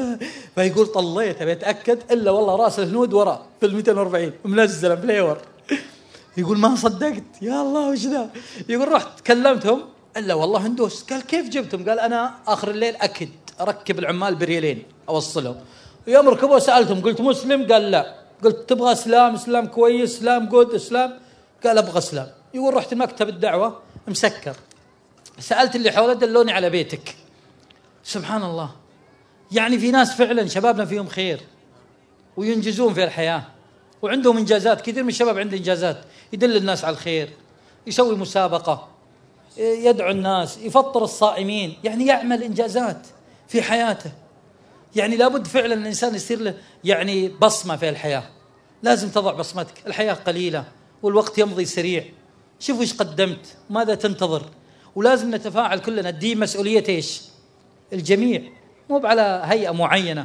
فيقول طليت بيتأكد إلا والله رأس الهنود وراء في 240 منزلة بلايور. يقول ما صدقت، يا الله وش ذا. يقول رحت كلمتهم إلا والله هندوس. قال كيف جبتهم؟ قال أنا آخر الليل أكد أركب العمال بريالين أوصلهم، يوم ركبوا سألتهم قلت مسلم؟ قال لا. قلت تبغى إسلام؟ إسلام كويس، إسلام جود، إسلام؟ قال أبغى إسلام. يقول رحت مكتب الدعوة مسكر، سألت اللي حوله دلوني على بيتك. سبحان الله، يعني في ناس فعلا شبابنا فيهم خير وينجزون في الحياة وعندهم إنجازات. كثير من الشباب عنده إنجازات، يدل الناس على الخير، يسوي مسابقة، يدعو الناس، يفطر الصائمين، يعني يعمل إنجازات في حياته. يعني لابد فعلا الإنسان يصير له يعني بصمة في الحياة، لازم تضع بصمتك. الحياة قليلة والوقت يمضي سريع، شوف إيش قدمت، ماذا تنتظر. ولازم نتفاعل كلنا، الدين مسؤولية إيش؟ الجميع، مو على هيئة معينة.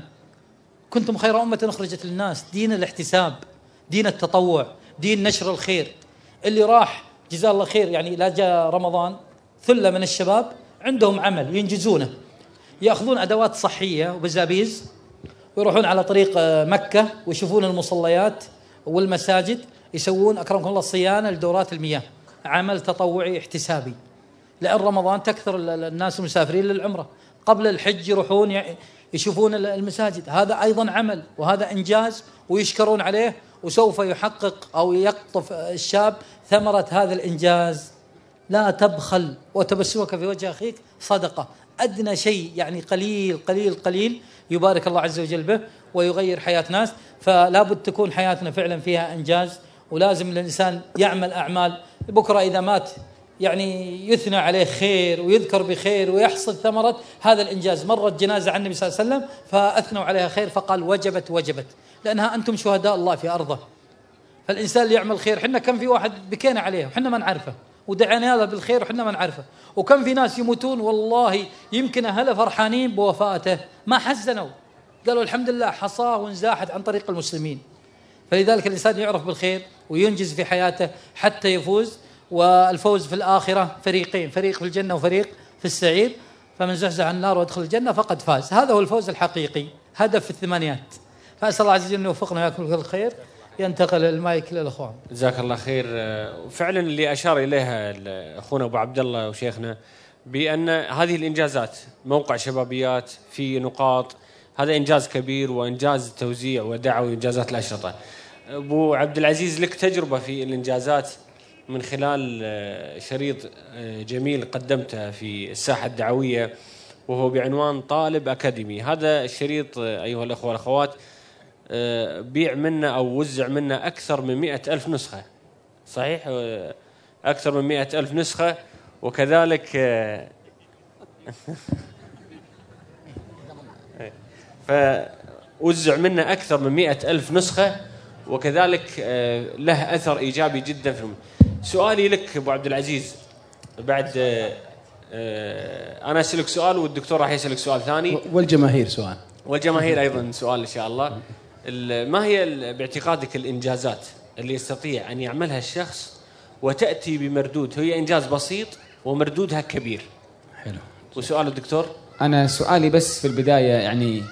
كنتم خير أمة أخرجت للناس، دين الاحتساب، دين التطوع، دين نشر الخير. اللي راح جزاه الله خير، يعني لا جاء رمضان ثلة من الشباب عندهم عمل ينجزونه، يأخذون أدوات صحية وبزابيز ويروحون على طريق مكة ويشوفون المصليات والمساجد، يسوون أكرمكم الله صيانة لدورات المياه، عمل تطوعي احتسابي. لأن رمضان تكثر الناس المسافرين للعمرة، قبل الحج يروحون يشوفون المساجد. هذا أيضا عمل وهذا إنجاز ويشكرون عليه، وسوف يحقق أو يقطف الشاب ثمرة هذا الإنجاز. لا تبخل، وتبسمك في وجه أخيك صدقة، أدنى شيء يعني قليل قليل قليل يبارك الله عز وجل به ويغير حياة ناس. فلا بد تكون حياتنا فعلا فيها إنجاز، ولازم الإنسان يعمل أعمال بكرة إذا مات يعني يثنى عليه خير ويذكر بخير ويحصل ثمرة هذا الإنجاز. مرت جنازة عن النبي صلى الله عليه وسلم فأثنوا عليها خير فقال وجبت وجبت، لأنها أنتم شهداء الله في أرضه. فالإنسان اللي يعمل خير، حنا كم في واحد بكينا عليه وحنا ما نعرفه ودعينا له بالخير وحنا ما نعرفه، وكم في ناس يموتون والله يمكن أهله فرحانين بوفاته ما حزنوا، قالوا الحمد لله حصاه وانزاحت عن طريق المسلمين. فلذلك الإنسان يعرف بالخير وينجز في حياته حتى يفوز. والفوز في الآخرة فريقين، فريق في الجنة وفريق في السعير، فمن زحزح عن النار وادخل الجنة فقد فاز. هذا هو الفوز الحقيقي، هدف في الثمانينات. فأسأل الله عز وجل أن يوفقنا وياكم في الخير. ينتقل المايك للأخوان. جزاك الله خير. فعلا اللي أشار إليها أخونا أبو عبد الله وشيخنا بأن هذه الإنجازات، موقع شبابيات في نقاط، هذا إنجاز كبير وإنجاز توزيع ودعوة وإنجازات الأشرطة. أبو عبد العزيز لك تجربة في الإنجازات من خلال شريط جميل قدمته في الساحة الدعوية وهو بعنوان طالب أكاديمي. هذا الشريط أيها الأخوة والأخوات بيع منا أو وزع منا أكثر من 100,000 نسخة، صحيح؟ أكثر من 100,000 نسخة، وكذلك فوزع منا أكثر من 100,000 نسخة، وكذلك له أثر إيجابي جدا في سؤالي لك أبو عبد العزيز، بعد أنا أسألك سؤال والدكتور راح يسألك سؤال ثاني، والجماهير سؤال، والجماهير أيضا سؤال إن شاء الله. ما هي باعتقادك الإنجازات اللي يستطيع أن يعملها الشخص وتأتي بمردود هي إنجاز بسيط ومردودها كبير؟ حلو. وسؤال الدكتور. أنا سؤالي بس في البداية يعني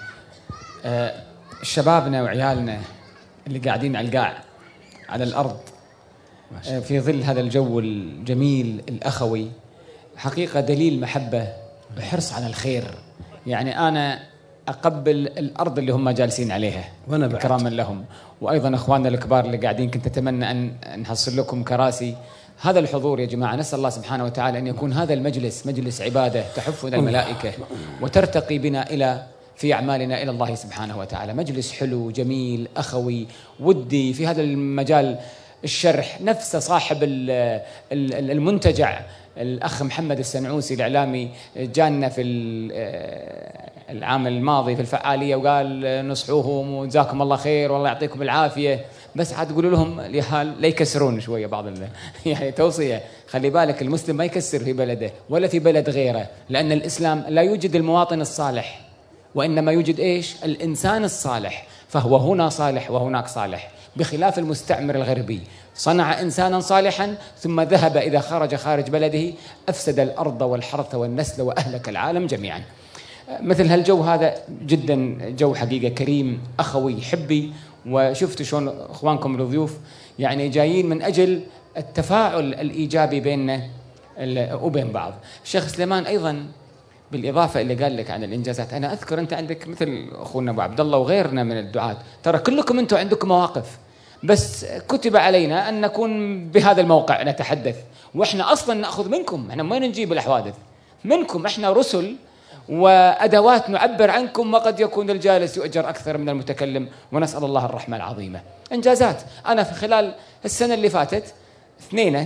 شبابنا وعيالنا اللي قاعدين على القاع على الأرض في ظل هذا الجو الجميل الأخوي، حقيقة دليل محبة وحرص على الخير. يعني أنا أقبل الأرض اللي هم جالسين عليها إكراما لهم، وأيضا أخواننا الكبار اللي قاعدين كنت أتمنى أن نحصل لكم كراسي. هذا الحضور يا جماعة نسأل الله سبحانه وتعالى أن يكون هذا المجلس مجلس عبادة تحفنا الملائكة وترتقي بنا في أعمالنا إلى الله سبحانه وتعالى. مجلس حلو جميل أخوي ودي في هذا المجال. الشرح نفسه صاحب المنتجع الأخ محمد السنعوسي الإعلامي جانا في العام الماضي في الفعالية وقال نصحوهم وجزاكم الله خير والله يعطيكم العافية، بس عاد تقولوا لهم لا يكسرون شوية بعض يعني توصية، خلي بالك المسلم ما يكسر في بلده ولا في بلد غيره، لأن الإسلام لا يوجد المواطن الصالح وإنما يوجد إيش؟ الإنسان الصالح، فهو هنا صالح وهناك صالح. بخلاف المستعمر الغربي، صنع إنسانا صالحا ثم ذهب إذا خرج خارج بلده أفسد الأرض والحرث والنسل وأهلك العالم جميعا. مثل هالجو هذا جدا جو حقيقة كريم أخوي حبي، وشفتوا شلون إخوانكم الضيوف يعني جايين من أجل التفاعل الإيجابي بيننا وبين بعض. الشيخ سليمان أيضا بالإضافة اللي قال لك عن الإنجازات، أنا أذكر أنت عندك مثل أخونا أبو عبد الله وغيرنا من الدعاة، ترى كلكم أنتم عندكم مواقف، بس كتب علينا أن نكون بهذا الموقع نتحدث، وإحنا أصلا نأخذ منكم، إحنا ما نجيب الحوادث منكم، إحنا رسل وأدوات نعبر عنكم، وقد يكون الجالس يؤجر أكثر من المتكلم، ونسأل الله الرحمة العظيمة. إنجازات، أنا في خلال السنة اللي فاتت 2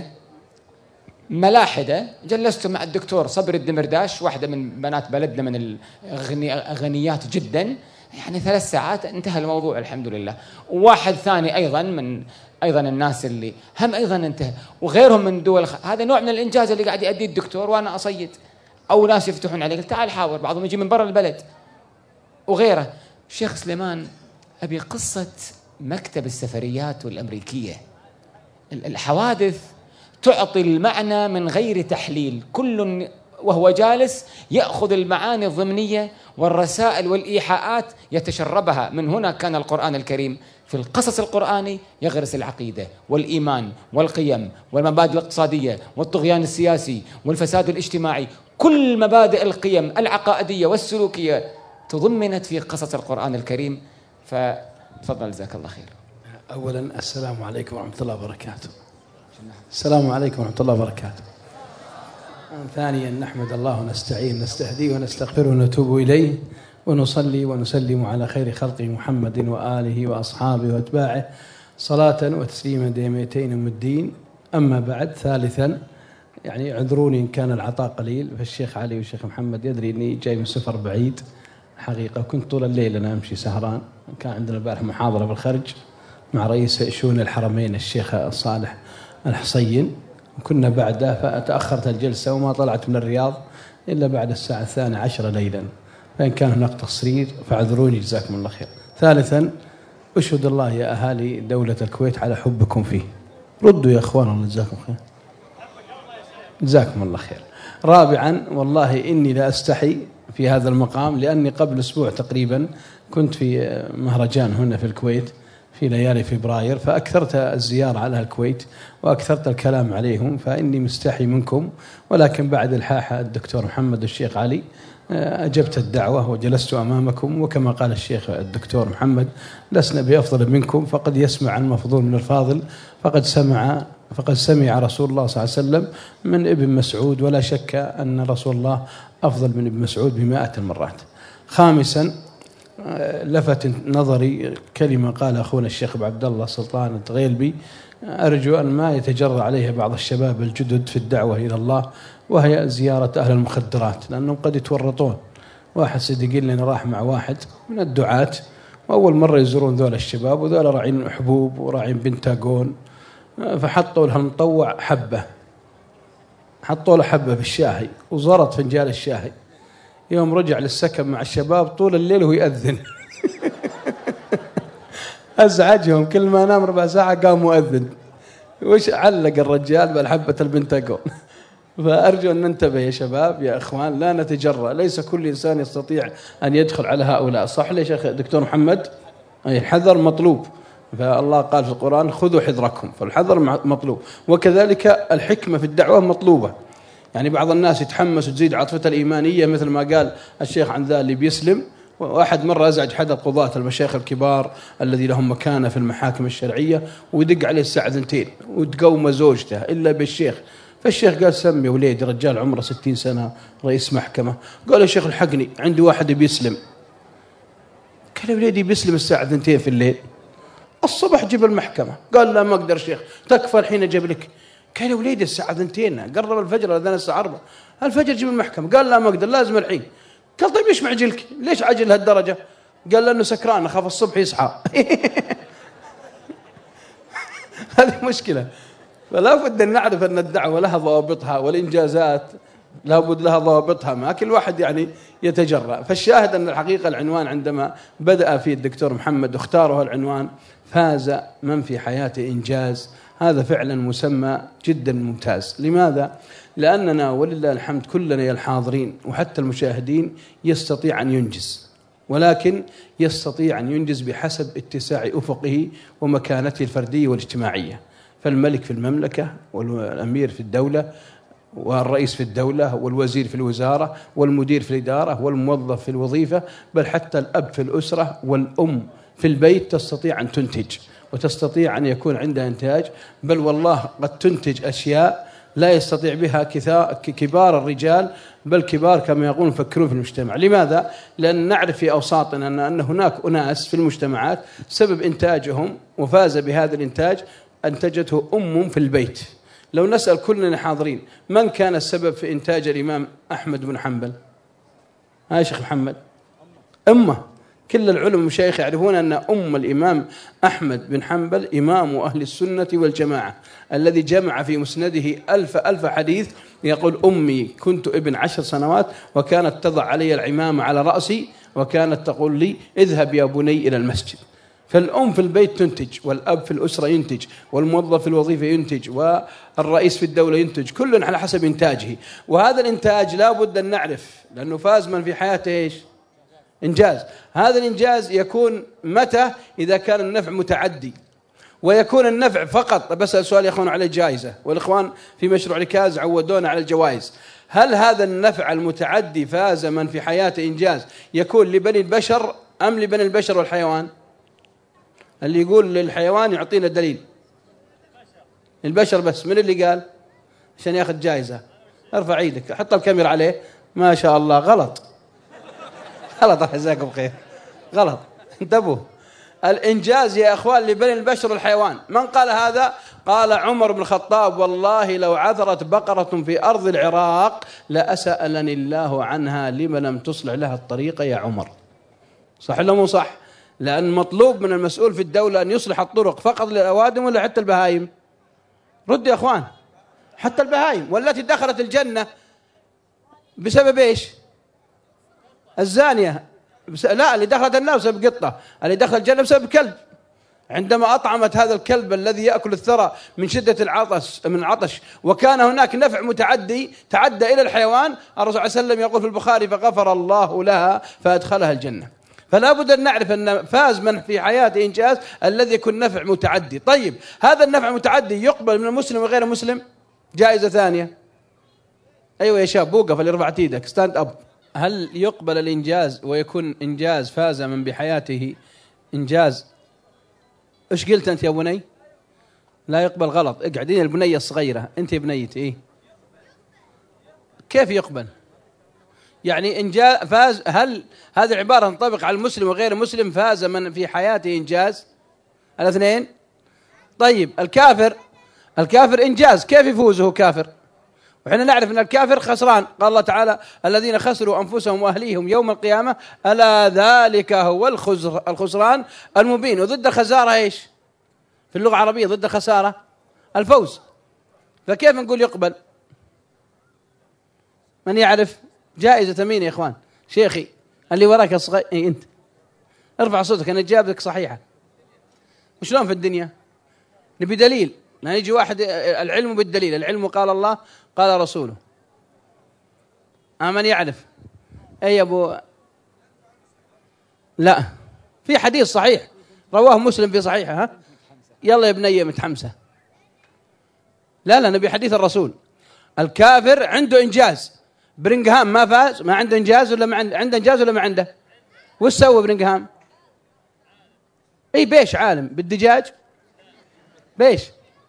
ملاحدة جلست مع الدكتور صبر الدمرداش، واحدة من بنات بلدنا من الغنيات جدا، يعني 3 ساعات انتهى الموضوع الحمد لله. وواحد ثاني أيضا من الناس اللي هم أيضا انتهى، وغيرهم من دول هذا نوع من الإنجاز اللي قاعد يؤديه الدكتور وأنا أصيد، أو ناس يفتحون عليك تعال حاور، بعضهم يجي من برا البلد وغيره. الشيخ سليمان أبي قصة مكتب السفريات والأمريكية، الحوادث تعطي المعنى من غير تحليل، كل وهو جالس يأخذ المعاني الضمنية والرسائل والإيحاءات يتشربها. من هنا كان القرآن الكريم في القصص القرآني يغرس العقيدة والإيمان والقيم والمبادئ الاقتصادية والطغيان السياسي والفساد الاجتماعي، كل مبادئ القيم العقائدية والسلوكية تضمنت في قصص القرآن الكريم. فتفضل جزاك الله خير. أولا السلام عليكم ورحمة الله وبركاته. السلام عليكم ورحمة الله وبركاته. ثانيا نحمد الله ونستعين نستهديه ونستغفره ونتوب إليه، ونصلي ونسلم على خير خلقه محمد وآله وأصحابه وأتباعه صلاة وتسليما دائمتين يوم الدين. أما بعد، ثالثا يعني اعذروني إن كان العطاء قليل، فالشيخ علي والشيخ محمد يدري إني جاي من سفر بعيد حقيقة، كنت طول الليل أنا أمشي سهران، كان عندنا البارح محاضرة بالخرج مع رئيس شؤون الحرمين الشيخ صالح الحصين، وكنا بعده فتأخرت الجلسة وما طلعت من الرياض إلا بعد الساعة 12 ليلا، فإن كان هناك تقصير فاعذروني جزاكم الله خير. ثالثا أشهد الله يا أهالي دولة الكويت على حبكم فيه، ردوا يا أخوان الله جزاكم خير، جزاكم الله خير. رابعا والله إني لا أستحي في هذا المقام، لأني قبل أسبوع تقريبا كنت في مهرجان هنا في الكويت في ليالي فبراير، فأكثرت الزيارة على الكويت وأكثرت الكلام عليهم، فإني مستحي منكم، ولكن بعد الحاح الدكتور محمد والشيخ علي أجبت الدعوة وجلست أمامكم، وكما قال الشيخ الدكتور محمد لسنا بأفضل منكم، فقد يسمع المفضول من الفاضل، فقد سمع رسول الله صلى الله عليه وسلم من ابن مسعود، ولا شك أن رسول الله أفضل من ابن مسعود ب100 مرات. خامسا لفت نظري كلمة قال أخونا الشيخ أبو عبد الله سلطان التغيلبي، أرجو أن ما يتجرأ عليها بعض الشباب الجدد في الدعوة إلى الله، وهي زيارة أهل المخدرات، لأنهم قد يتورطون. واحد صديقي لنا راح مع واحد من الدعاة، وأول مرة يزورون ذول الشباب، وذول راعين حبوب وراعين بنتاغون، فحطوا لها المطوع حبة، حطوا له حبة بالشاهي وزرط فنجان الشاهي. يوم رجع للسكن مع الشباب طول الليل وهو يأذن أزعجهم، كل ما نام 4 ساعة قام مؤذن، وش علق الرجال بالحبة البنتاغون. فأرجو أن ننتبه يا شباب يا إخوان، لا نتجرأ، ليس كل إنسان يستطيع أن يدخل على هؤلاء، صح لي شيخ دكتور محمد؟ أي الحذر مطلوب، فالله قال في القرآن خذوا حذركم، فالحذر مطلوب، وكذلك الحكمة في الدعوة مطلوبة. يعني بعض الناس يتحمس وتزيد عاطفته الإيمانية، مثل ما قال الشيخ عن ذا اللي بيسلم. واحد مرة أزعج حد القضاة المشايخ الكبار الذي لهم مكانة في المحاكم الشرعية، ويدق عليه الساعة 2 وتقوم زوجته إلا بالشيخ، فالشيخ قال سمي وليدي، رجال عمره 60 سنة رئيس محكمة، قال يا شيخ الحقني عندي واحد بيسلم. قال وليدي بيسلم الساعة 2 في الليل، الصبح جيب المحكمة. قال لا ما أقدر شيخ، تكفى الحين أجيب لك. قال يا وليدي الساعة 2 قرب الفجر، الأذان الساعة 4 الفجر جيب المحكمة. قال لا ما أقدر، لازم الحين. قال طيب ليش معجلك؟ ليش عجل هالدرجة؟ قال لأنه سكران أخاف الصبح يصحى. هذه مشكلة. فلا بد أن نعرف أن الدعوة لها ضوابطها، والإنجازات لا بد لها ضوابطها، ما كل واحد يعني يتجرأ. فالشاهد أن الحقيقة العنوان عندما بدأ فيه الدكتور محمد واختاره العنوان فاز من في حياته إنجاز، هذا فعلا مسمى جدا ممتاز. لماذا؟ لأننا ولله الحمد كلنا يا الحاضرين وحتى المشاهدين يستطيع أن ينجز، ولكن يستطيع أن ينجز بحسب اتساع أفقه ومكانته الفردية والاجتماعية. فالملك في المملكة، والأمير في الدولة، والرئيس في الدولة، والوزير في الوزارة، والمدير في الإدارة، والموظف في الوظيفة، بل حتى الأب في الأسرة والأم في البيت تستطيع أن تنتج وتستطيع أن يكون عندها إنتاج، بل والله قد تنتج أشياء لا يستطيع بها كبار الرجال، بل كبار كما يقولون مفكرون في المجتمع. لماذا؟ لأن نعرف في أوساطنا أن هناك أناس في المجتمعات سبب إنتاجهم وفاز بهذا الإنتاج أنتجته أم في البيت. لو نسأل كلنا حاضرين من كان السبب في إنتاج الإمام أحمد بن حنبل؟ يا شيخ محمد، أمه. كل العلماء والمشايخ يعرفون أن أم الإمام أحمد بن حنبل إمام أهل السنة والجماعة الذي جمع في مسنده ألف حديث. يقول: أمي كنت ابن 10 سنوات وكانت تضع علي العمامة على رأسي وكانت تقول لي: اذهب يا بني إلى المسجد. فالأم في البيت تنتج، والأب في الأسرة ينتج، والموظف في الوظيفة ينتج، والرئيس في الدولة ينتج، كل على حسب إنتاجه. وهذا الإنتاج لا بد أن نعرف، لأنه فاز من في حياته إيش؟ إنجاز. هذا الإنجاز يكون متى؟ إذا كان النفع متعدي. ويكون النفع فقط، بسأل سؤال يا أخوان على جائزة، والإخوان في مشروع ركاز عودونا على الجوائز. هل هذا النفع المتعدي فاز من في حياته إنجاز يكون لبني البشر أم لبني البشر والحيوان؟ اللي يقول للحيوان يعطينا دليل. البشر بس. من اللي قال عشان ياخذ جائزة؟ ارفع ايدك، حط الكاميرا عليه. ما شاء الله. غلط. جزاكم خير. غلط. انتبهوا. الإنجاز يا أخوان لبني البشر والحيوان. من قال هذا؟ قال عمر بن الخطاب: والله لو عثرت بقرة في أرض العراق لأسألني الله عنها لما لم تصلح لها الطريقة يا عمر. صح ولا مو صح؟ لأن مطلوب من المسؤول في الدولة أن يصلح الطرق فقط للأوادم ولا حتى البهايم؟ رد يا أخوان. حتى البهايم. والتي دخلت الجنة بسبب إيش؟ الزانية. لا، اللي دخلت النار بسبب قطة، اللي دخل الجنة بسبب كلب. عندما أطعمت هذا الكلب الذي يأكل الثرى من شدة العطش، وكان هناك نفع متعدي تعدى إلى الحيوان، الرسول صلى الله عليه وسلم يقول في البخاري: فغفر الله لها فأدخلها الجنة. فلا بد أن نعرف أن فاز من في حياته إنجاز الذي يكون نفع متعدي. طيب، هذا النفع المتعدي يقبل من المسلم وغير المسلم؟ جائزة ثانية. أيوة يا شاب، وقف اللي رفعت يدك، ستاند أب. هل يقبل الإنجاز ويكون إنجاز فاز من بحياته إنجاز؟ إيش قلت أنت يا بني؟ لا يقبل. غلط. اقعدين البنية الصغيرة، أنت يا بنيتي. إيه؟ كيف يقبل؟ يعني إنجاز فاز، هل هذه العبارة تنطبق على المسلم وغير المسلم؟ فاز من في حياته إنجاز؟ الاثنين. طيب، الكافر إنجاز، كيف يفوزه كافر؟ وحنا نعرف أن الكافر خسران. قال الله تعالى: الذين خسروا أنفسهم وأهليهم يوم القيامة ألا ذلك هو الخسران المبين. وضد الخسارة إيش؟ في اللغة العربية ضد الخسارة الفوز. فكيف نقول يقبل؟ من يعرف؟ جائزة مين يا إخوان؟ شيخي اللي وراك الصغير. أنت ارفع صوتك، أنا إجابتك صحيحة. وشلون في الدنيا؟ نبي دليل. يعني يجي واحد: العلم بالدليل، العلم قال الله قال رسوله. من يعرف؟ أي أبو؟ لا، في حديث صحيح رواه مسلم في صحيحه. ها يلا يا بنية متحمسة. لا نبي حديث الرسول. الكافر عنده إنجاز. برينغهام ما فاز؟ ما عنده إنجاز ولا ما عنده إنجاز ولا ما عنده؟ وش سوى برينغهام؟ بيش عالم بالدجاج. بيش؟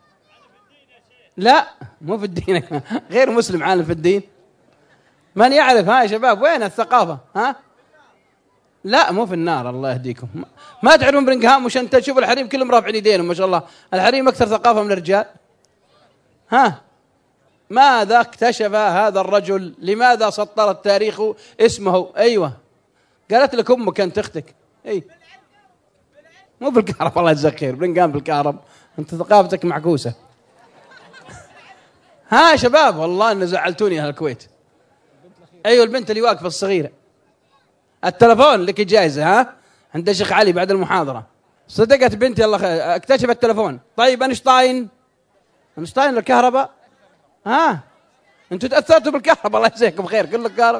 لا، مو في الدين. غير مسلم عالم في الدين. من يعرف؟ ها يا شباب، وين الثقافة؟ ها لا، مو في النار. الله يهديكم. ما تعرفون برينغهام؟ وش انت تشوف الحريم كلهم رافعين يدينهم ما شاء الله. الحريم أكثر ثقافة من الرجال. ها ماذا اكتشف هذا الرجل؟ لماذا سطر التاريخ اسمه؟ أيوة، قالت لك أمك أنت أختك. أي مو بالكهرب. الله يجزاك خير. برينغهام بالكهرب. أنت ثقافتك معكوسة. ها شباب، والله إن زعلتوني أهل الكويت. أيوة، البنت اللي واقفة الصغيرة. التلفون لك جائزة. ها عند الشيخ علي بعد المحاضرة. صدقت بنتي الله خير اكتشف التلفون. طيب أينشتاين الكهرباء. أنتوا تأثرتوا بالكهرباء الله يجزيكم خير كل الكهرباء.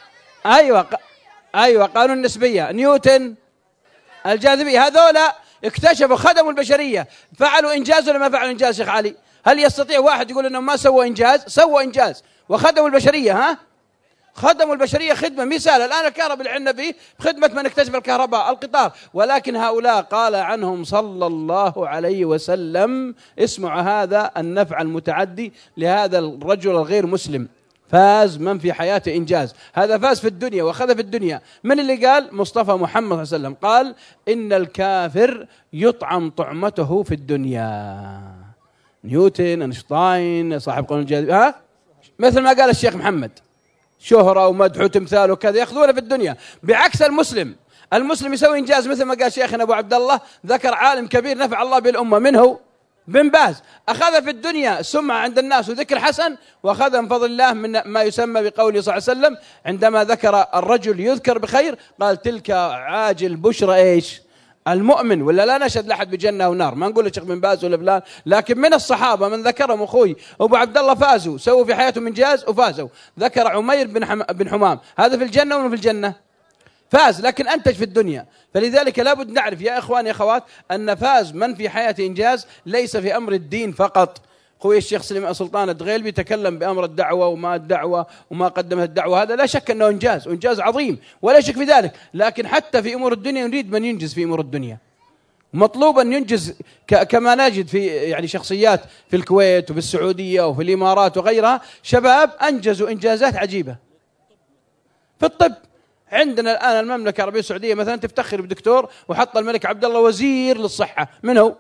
أيوة قانون النسبية. نيوتن الجاذبية. هذولا اكتشفوا خدموا البشرية. فعلوا إنجاز ولا ما فعلوا إنجاز شيخ علي؟ هل يستطيع واحد يقول أنهم ما سووا إنجاز؟ سووا إنجاز وخدموا البشرية. خدموا البشرية خدمة مثال. الآن الكهرباء اللي عندنا فيه بخدمة من اكتشف الكهرباء القطار. ولكن هؤلاء قال عنهم صلى الله عليه وسلم اسمع هذا النفع المتعدي لهذا الرجل الغير مسلم. فاز من في حياته إنجاز. هذا فاز في الدنيا وأخذ في الدنيا. من اللي قال؟ مصطفى محمد صلى الله عليه وسلم قال إن الكافر يطعم طعمته في الدنيا. نيوتن أينشتاين صاحب قانون الجاذبية مثل ما قال الشيخ محمد شهرة ومدح وتمثال وكذا يأخذونه في الدنيا. بعكس المسلم يسوي إنجاز مثل ما قال شيخنا أبو عبد الله ذكر عالم كبير نفع الله بالأمة منه بن باز. أخذ في الدنيا سمعة عند الناس وذكر حسن وأخذ من فضل الله من ما يسمى بقوله صلى الله عليه وسلم عندما ذكر الرجل يذكر بخير قال تلك عاجل بشرى إيش المؤمن. ولا لا نشهد لأحد بجنة ونار ما نقول الشيخ بن باز ولا فلان لكن من الصحابة من ذكرهم أخوي أبو عبد الله فازوا سووا في حياتهم إنجاز وفازوا. ذكر عمير بن حمام هذا في الجنة ولا في الجنة فاز لكن أنتج في الدنيا. فلذلك لابد نعرف يا إخواني يا أخوات أن فاز من في حياته إنجاز ليس في أمر الدين فقط. خوي الشيخ سلطان الدغيلبي تكلم بأمر الدعوة وما الدعوة وما قدمت الدعوة هذا لا شك أنه إنجاز وإنجاز عظيم ولا شك في ذلك. لكن حتى في أمور الدنيا نريد من ينجز في أمور الدنيا. مطلوب أن ينجز كما نجد في يعني شخصيات في الكويت وفي السعودية وفي الإمارات وغيرها شباب أنجزوا إنجازات عجيبة في الطب. عندنا الآن المملكة العربية السعودية مثلا تفتخر بدكتور وحط الملك عبد الله وزير للصحة. من هو؟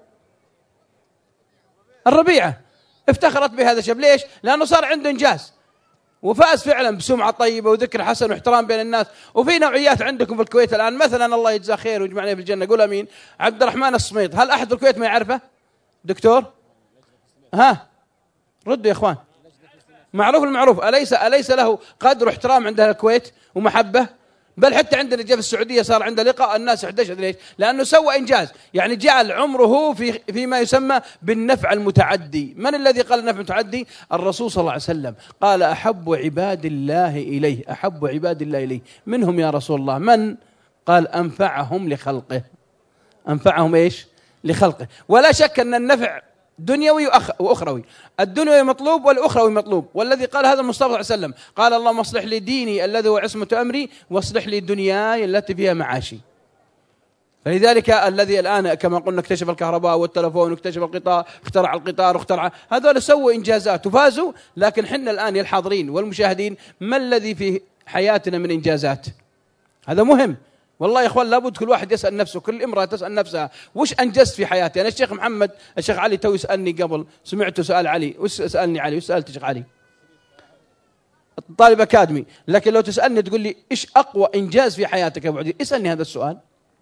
الربيعة افتخرت بهذا الشاب. ليش؟ لأنه صار عنده إنجاز وفاز فعلا بسمعة طيبة وذكر حسن واحترام بين الناس. وفي نوعيات عندكم في الكويت الآن مثلا الله يجزاه خير ويجمعنا في الجنة قول أمين عبد الرحمن الصميد. هل أحد في الكويت ما يعرفه دكتور؟ ردوا يا إخوان. معروف المعروف. أليس له قدر واحترام عند الكويت ومحبة؟ بل حتى عندنا جاء في السعودية صار عنده لقاء الناس 11. ليش؟ لأنه سوى إنجاز يعني جعل عمره فيما يسمى بالنفع المتعدي. من الذي قال النفع المتعدي؟ الرسول صلى الله عليه وسلم قال أحب عباد الله إليه منهم يا رسول الله من؟ قال أنفعهم لخلقه. أنفعهم إيش؟ لخلقه. ولا شك أن النفع دنيوي وأخروي. الدنيوي مطلوب والأخروي مطلوب. والذي قال هذا المصطفى صلى الله عليه وسلم قال اللهم اصلح لي ديني الذي هو عصمة أمري واصلح لي دنياي التي فيها معاشي. فلذلك الذي الآن كما قلنا اكتشف الكهرباء والتلفون واكتشف القطار اخترع القطار هذول سووا إنجازات وفازوا. لكن حنا الآن يا الحاضرين والمشاهدين ما الذي في حياتنا من إنجازات؟ هذا مهم والله يا إخوان. لابد كل واحد يسأل نفسه كل امرأة تسأل نفسها وش أنجزت في حياتي. أنا الشيخ محمد الشيخ علي تو يسألني قبل سمعته سؤال علي وش سألني علي وش سألت الشيخ علي طالب أكاديمي. لكن لو تسألني تقول لي إيش أقوى إنجاز في حياتك يا أبو عدي اسألني هذا السؤال.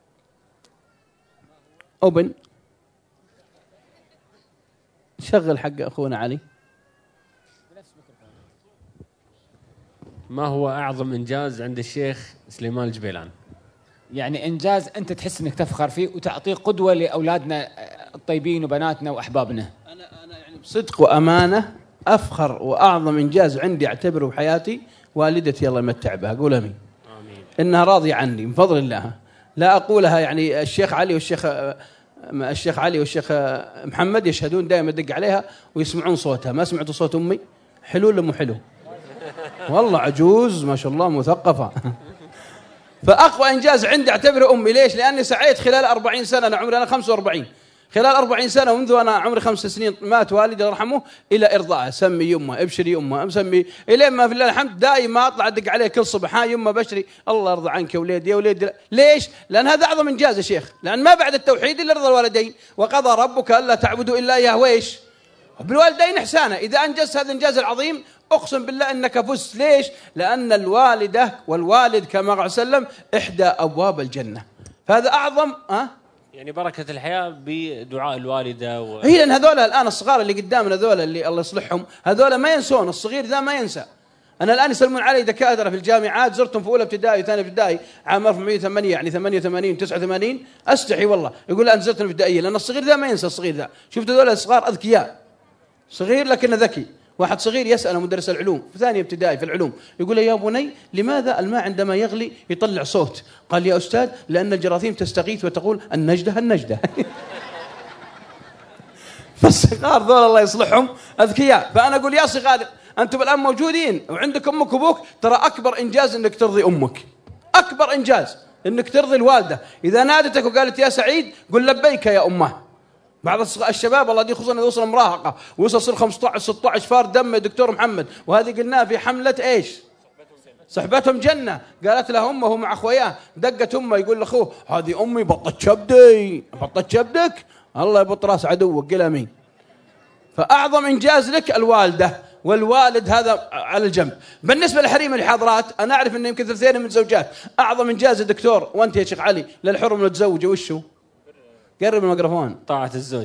أوبن شغل حق أخونا علي. ما هو أعظم إنجاز عند الشيخ سليمان الجبيلان؟ يعني إنجاز أنت تحس أنك تفخر فيه وتعطيه قدوة لأولادنا الطيبين وبناتنا وأحبابنا. أنا يعني بصدق وأمانة أفخر وأعظم إنجاز عندي أعتبره بحياتي والدتي الله يمتع بها. أقول أمين. إنها راضية عني من فضل الله. لا أقولها يعني الشيخ علي والشيخ محمد يشهدون دائما أدق عليها ويسمعون صوتها. ما سمعتوا صوت أمي؟ حلو ولا مو حلو؟ والله عجوز ما شاء الله مثقفة. فأقوى إنجاز عندي أعتبره أمي. ليش؟ لأني سعيت خلال 40 سنة. أنا عمري 45 خلال 40 سنة ومنذ أنا عمري 5 سنين مات والدي الله يرحمه إلى إرضاءه. سمي يمه ابشري يمه أسمي إلى ما في الله الحمد دائما أطلع أدق عليه كل صبح ها يمه بشري الله يرضى عنك يا وليدي يا وليدي. ليش؟ لأن هذا أعظم إنجاز يا شيخ. لأن ما بعد التوحيد إلا رضا الوالدين وقضى ربك ألا تعبدوا إلا إياه وإيش بالوالدين إحسانا. إذا أنجزت هذا الإنجاز العظيم أقسم بالله أنك فزت. ليش؟ لأن الوالدة والوالد كما قال وسلم إحدى أبواب الجنة. فهذا أعظم يعني بركة الحياة بدعاء الوالدة هي لأن هذول الآن الصغار اللي قدامنا هذول اللي الله يصلحهم هذول ما ينسون. الصغير ذا ما ينسى. أنا الآن يسلمون علي دكاترة في الجامعات، زرتهم في أولى ابتدائي وثاني ابتدائي عام 1908 يعني 88 89، أستحي والله يقول أنت زرت الابتدائية، لأن الصغير ذا ما ينسى الصغير ذا. شفت هذول الصغار أذكياء، صغير لكنه ذكي. واحد صغير يسأل مدرس العلوم في ثاني ابتدائي في العلوم، يقول له يا بني لماذا الماء عندما يغلي يطلع صوت؟ قال يا أستاذ لأن الجراثيم تستغيث وتقول النجدة النجدة. فالصغار ذول الله يصلحهم أذكياء. فأنا أقول يا صغار أنتم الآن موجودين وعندك أمك وأبوك، ترى أكبر إنجاز أنك ترضي أمك، أكبر إنجاز أنك ترضي الوالدة. إذا نادتك وقالت يا سعيد قل لبيك يا أمه. بعض الشباب الله دي خصوصا يوصل مراهقة ويوصل 15 16 فار دم يا دكتور محمد، وهذه قلناها في حملة إيش؟ صحبتهم جنة. قالت له أمه مع أخوياه، دقت أمه يقول لأخوه هذه أمي بطت شبدي، بطت شبدك الله يبط راس عدوك قل آمين. فأعظم إنجاز لك الوالدة والوالد، هذا على الجنب. بالنسبة لحريم الحاضرات أنا أعرف أن يمكن ثلثين من الزوجات أعظم إنجاز الدكتور وأنت يا شيخ علي للحرم المتزوجة وشو؟ قرب الميكروفون. طاعة الزوج.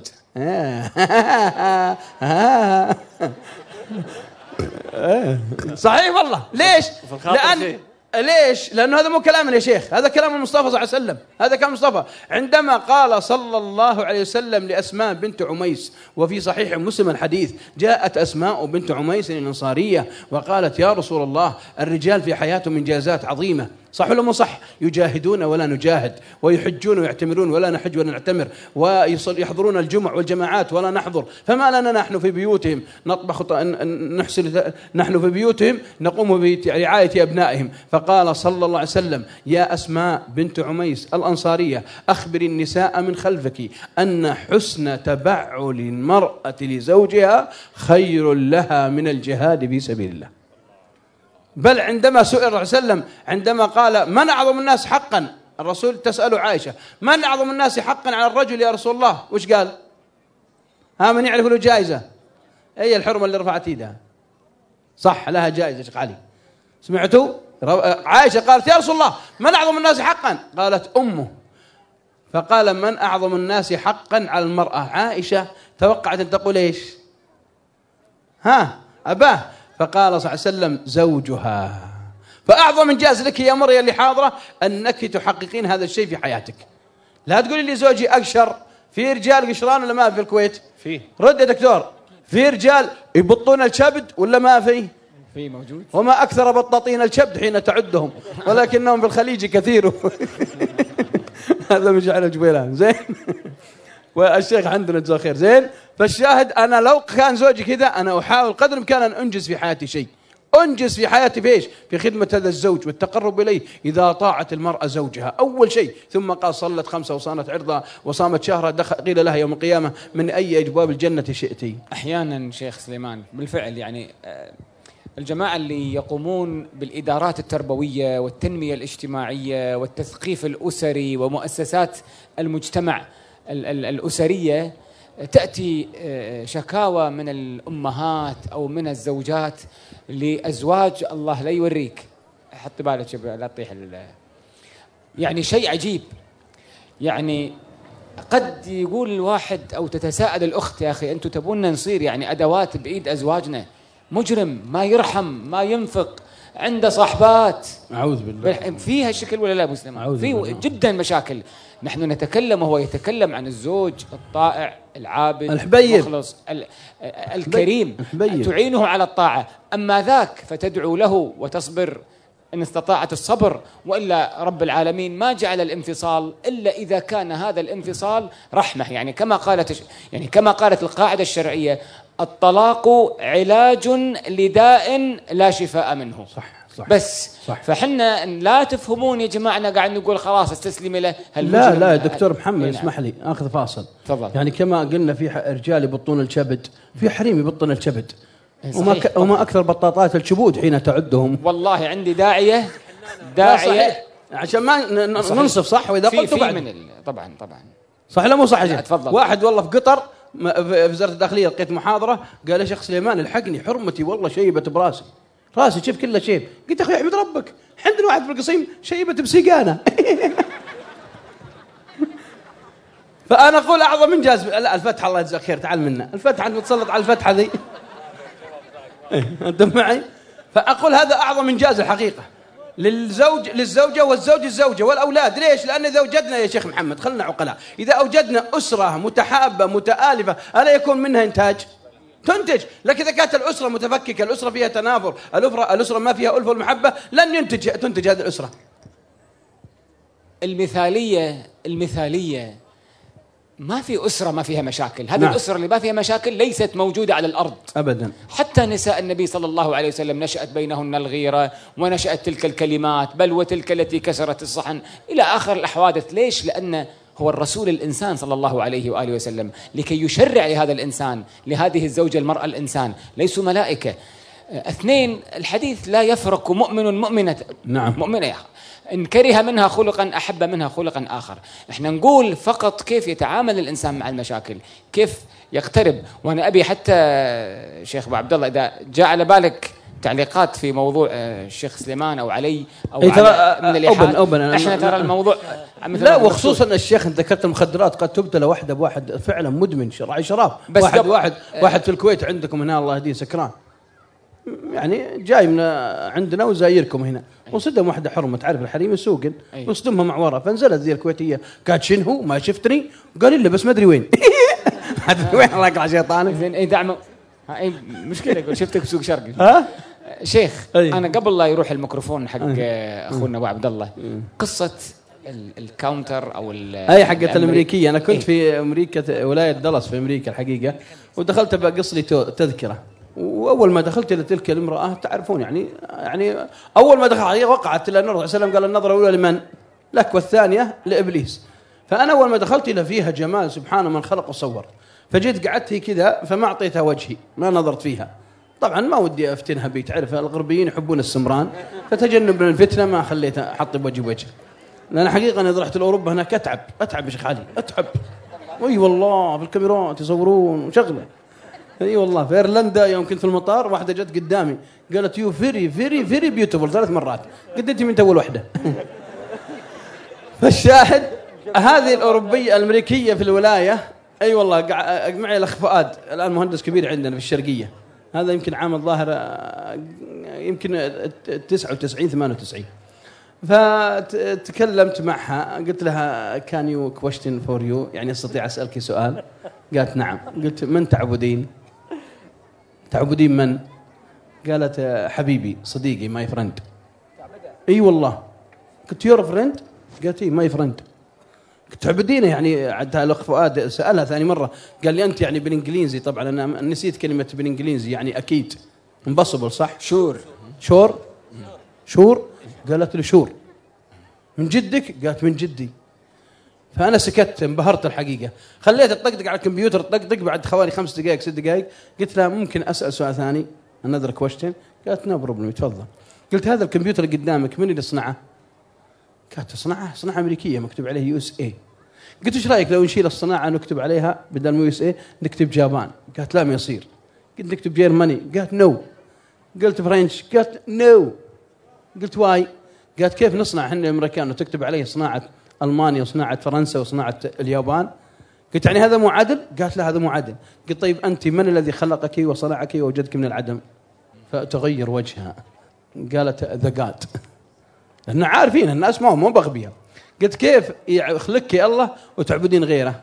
صحيح والله. ليش؟ لأنه هذا مو كلامنا يا شيخ، هذا كلام المصطفى صلى الله عليه وسلم، هذا كلام المصطفى عندما قال صلى الله عليه وسلم لأسماء بنت عميس، وفي صحيح مسلم الحديث جاءت أسماء بنت عميس الأنصارية وقالت يا رسول الله الرجال في حياتهم إنجازات عظيمة، صح ولا مو صح؟ يجاهدون ولا نجاهد، ويحجون ويعتمرون ولا نحج ولا نعتمر، ويحضرون الجمع والجماعات ولا نحضر، فما لنا نحن في بيوتهم نطبخ نحسن، نحن في بيوتهم نقوم برعاية أبنائهم. فقال صلى الله عليه وسلم يا أسماء بنت عميس الأنصارية أخبر النساء من خلفك أن حسن تبعل المرأة لزوجها خير لها من الجهاد في سبيل الله. بل عندما سئل الرسول صلى الله عليه وسلم عندما قال من أعظم الناس حقا، الرسول تسأله عائشة من أعظم الناس حقا على الرجل يا رسول الله، وش قال؟ ها من يعرف له جائزة؟ أي الحرمة اللي رفعت يدها صح لها جائزة شيخ علي، سمعتوا؟ عائشة قالت يا رسول الله من أعظم الناس حقا؟ قالت أمه. فقال من أعظم الناس حقا على المرأة؟ عائشة توقعت أن تقول إيش؟ ها أباه. فقال صلى الله عليه وسلم زوجها. فأعظم إنجاز لك يا مريم اللي حاضرة أنك تحققين هذا الشيء في حياتك. لا تقولي لي زوجي أقشر، في رجال قشران ولا ما في الكويت؟ فيه. رد يا دكتور، في رجال يبطون الكبد ولا ما في؟ في موجود. وما أكثر بطاطين الكبد حين تعدهم، ولكنهم في الخليج كثير. هذا مشعل جبيلان زين. والشيخ عندنا جزاه خير زين. فالشاهد أنا لو كان زوجي كذا أنا أحاول قدر الإمكان أن أنجز في حياتي شيء، أنجز في حياتي في إيش؟ في خدمة هذا الزوج والتقرب إليه. إذا طاعت المرأة زوجها أول شيء، ثم قال صلت 5 وصانت عرضها وصامت شهرها، قيل لها يوم القيامة من أي أبواب الجنة شئتي. أحيانا شيخ سليمان بالفعل يعني الجماعة اللي يقومون بالإدارات التربوية والتنمية الاجتماعية والتثقيف الأسري ومؤسسات المجتمع الأسرية، تأتي شكاوى من الأمهات أو من الزوجات لأزواج الله لا يوريك، حط بالك لا تطيح يعني شيء عجيب. يعني قد يقول الواحد أو تتساءل الأخت يا أخي أنتوا تبوننا نصير يعني أدوات بإيد أزواجنا؟ مجرم ما يرحم ما ينفق، عنده صاحبات أعوذ بالله فيها الشكل ولا لا مسلم؟ في جدا مشاكل. نحن نتكلم وهو يتكلم عن الزوج الطائع العابد المخلص الكريم تعينه على الطاعة، أما ذاك فتدعو له وتصبر إن استطاعت الصبر، وإلا رب العالمين ما جعل الانفصال إلا إذا كان هذا الانفصال رحمة. يعني كما قالت القاعدة الشرعية الطلاق علاج لداء لا شفاء منه. صح. بس صح. فحنا لا تفهمون يا جماعة قاعد نقول خلاص استسلمي له. لا يا دكتور محمد اسمح لي اخذ فاصل. تفضل. يعني كما قلنا في رجال يبطون الكبد، في حريم يبطون الكبد، وما اكثر بطاطات الكبود حين تعدهم. والله عندي داعية عشان ما ننصف صح. واذا قلت بعد طبعا صح لا مو صح. تفضل. واحد والله في قطر في وزارة الداخلية لقيت محاضرة قال يا شيخ سليمان الحقني حرمتي والله شيبت براسي، راسي شوف كله شيب. قلت اخوي احمد ربك عندنا واحد في القصيم شيبت بسيقانه. فانا اقول اعظم انجاز لا الفتحه الله يجزاك خير تعال منا الفتحه نتسلط على الفتحه ذي. انت معي؟ فأقول هذا أعظم إنجاز الحقيقة للزوجة والزوج الزوجة والأولاد. ليش؟ لأن إذا وجدنا يا شيخ محمد خلنا عقلاء، إذا أوجدنا أسرة متحابة متآلفة ألا يكون منها إنتاج؟ تنتج. لكن إذا كانت الأسرة متفككة، الأسرة فيها تنافر، الأسرة ما فيها ألفة والمحبة، لن تنتج هذه الأسرة. المثالية ما في أسرة ما فيها مشاكل. هذه نعم. الأسرة اللي ما فيها مشاكل ليست موجودة على الأرض أبدا. حتى نساء النبي صلى الله عليه وسلم نشأت بينهن الغيرة، ونشأت تلك الكلمات، بل وتلك التي كسرت الصحن إلى آخر الحوادث. ليش؟ لأن هو الرسول الإنسان صلى الله عليه وآله وسلم لكي يشرع لهذا الإنسان، لهذه الزوجة المرأة الإنسان، ليسوا ملائكة. اثنين، الحديث لا يفرق مؤمن مؤمنة. نعم. مؤمنة إن كره منها خلقا أحب منها خلقا آخر. إحنا نقول فقط كيف يتعامل الإنسان مع المشاكل، كيف يقترب. وأنا أبي حتى شيخ أبو عبد الله إذا جاء على بالك تعليقات في موضوع الشيخ سليمان أو علي أو على من الإيحاء، إحنا ترى الموضوع لا، وخصوصا الشيخ أنت ذكرت المخدرات، قد تبتلى واحدة بواحد فعلا مدمن راعي شراب، واحد في الكويت عندكم هنا الله يهديه سكران، يعني جاي من عندنا وزايركم هنا، وصدم واحدة حرمة، تعرف الحريم يسوقن، وصدمها معورة، فنزلت ذي الكويتية قالت شنو ما شفتني؟ قال لي بس ما أدري وين. وين الله يقلع شيطانك. زين أي دعم أي مشكلة. يقول شفتك بسوق شرقي. شيخ أنا قبل لا يروح الميكروفون حق أخونا أبو عبد الله، قصة الكاونتر أو أي حقة الأمريكية. أنا كنت في أمريكا ولاية دالاس في أمريكا الحقيقة، ودخلت بقص لي تذكرة، وأول ما دخلت إلى تلك الامرأة تعرفون يعني أول ما دخلت وقعت إلى النبي صلى الله عليه وسلم قال النظرة الأولى لمن؟ لك، والثانية لإبليس. فأنا أول ما دخلت إلى فيها جمال سبحانه من خلق وصور، فجيت قعدت كذا فما أعطيتها وجهي، ما نظرت فيها. طبعا ما ودي أفتنها بي، تعرف الغربيين يحبون السمران، فتجنب من الفتنة ما خليتها أحط بوجهي بوجه. لأن حقيقة أنا إذا رحت لأوروبا هناك أتعب يا شيخ علي، أتعب. أي والله بالكاميرات يصورون وشغله. اي والله في ايرلندا يوم كنت في المطار واحده جت قدامي قالت يو فيري فيري فيري بيوتيفول 3 مرات، قلت انت من اول واحده. فالشاهد هذه الاوروبيه الامريكيه في الولايه، اي والله معي الاخ فؤاد الان مهندس كبير عندنا في الشرقيه، هذا يمكن عام الظاهر يمكن 99 98. فتكلمت معها قلت لها كان يو كويستشن فور يو، يعني استطيع اسالك سؤال؟ قالت نعم. قلت من تعبدين من؟ قالت حبيبي صديقي ماي فريند. اي والله. قلت يور فريند؟ قالت اي ماي فريند. قلت تعبدينه يعني؟ عاد الاخ فؤاد سالها ثاني مره قال لي انت يعني بالانجليزي، طبعا انا نسيت كلمه بالانجليزي يعني اكيد امبوسيبل صح؟ شور قالت له شور من جدك؟ قالت من جدي. فأنا سكت انبهرت الحقيقة، خليت تطقطق على الكمبيوتر تطقطق، بعد حوالي 5 دقائق 6 دقائق قلت لها ممكن أسأل سؤال ثاني another question؟ قالت نو بروبلم تفضل. قلت هذا الكمبيوتر اللي قدامك من اللي صنعه؟ قالت صناعة أمريكية مكتوب عليه USA. قلت ايش رأيك لو نشيل الصناعة نكتب عليها بدل ما USA نكتب جابان؟ قالت لا ما يصير. قلت نكتب جيرماني؟ قالت نو. قلت فرنش؟ قالت نو. قلت واي؟ قالت كيف نصنع احنا الامريكان وتكتب عليه صناعه المانيا وصناعه فرنسا وصناعه اليابان؟ قلت يعني هذا مو عدل؟ قالت لا هذا مو عدل. قلت طيب انت من الذي خلقك وصنعك ووجدك من العدم؟ فتغير وجهها قالت ذا جاد، لان عارفين الناس مو بغبيه. قلت كيف يخلقك يا الله وتعبدين غيره؟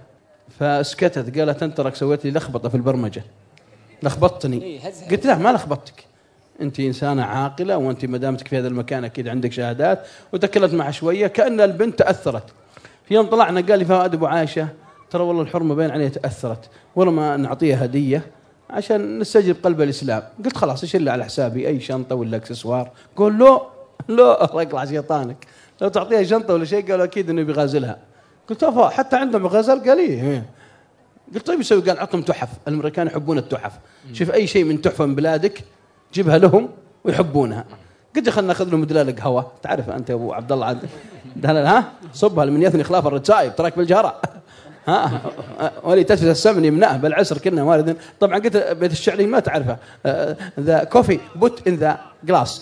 فسكتت قالت انت راك سويت لي لخبطه في البرمجه، لخبطتني. قلت لا ما لخبطتك، أنت إنسانة عاقلة وأنت مدامتك في هذا المكان أكيد عندك شهادات. وتكلمت معها شوية كأن البنت تأثرت. في يوم طلعنا قال لي فؤاد أبو عائشة ترى والله الحرمة بين عليها تأثرت، ولا ما نعطيها هدية عشان نستجيب قلب الإسلام. قلت خلاص إيش اللي على حسابي أي شنطة ولا إكسسوار؟ قول لا الله يقلع شيطانك، لو تعطيها شنطة ولا شيء قالوا أكيد إنه بيغازلها. قلت حتى عندهم غزل؟ قال إيه. قلت طيب يسوي؟ قال عطهم تحف، الأمريكان يحبون التحف، شوف أي شيء من تحفة من بلادك جيبها لهم ويحبونها. قلت خلنا ناخذ لهم دلالق هوا، تعرف انت يا ابو عبد الله عاد ها صبها من يثني خلاف الرتايب تراك بالجهره ها ولي تدفس السمن يمنعه بالعسر كنا واردين. طبعا قلت بيت الشعري ما تعرفه ذا كوفي بوت ان ذا جلاس.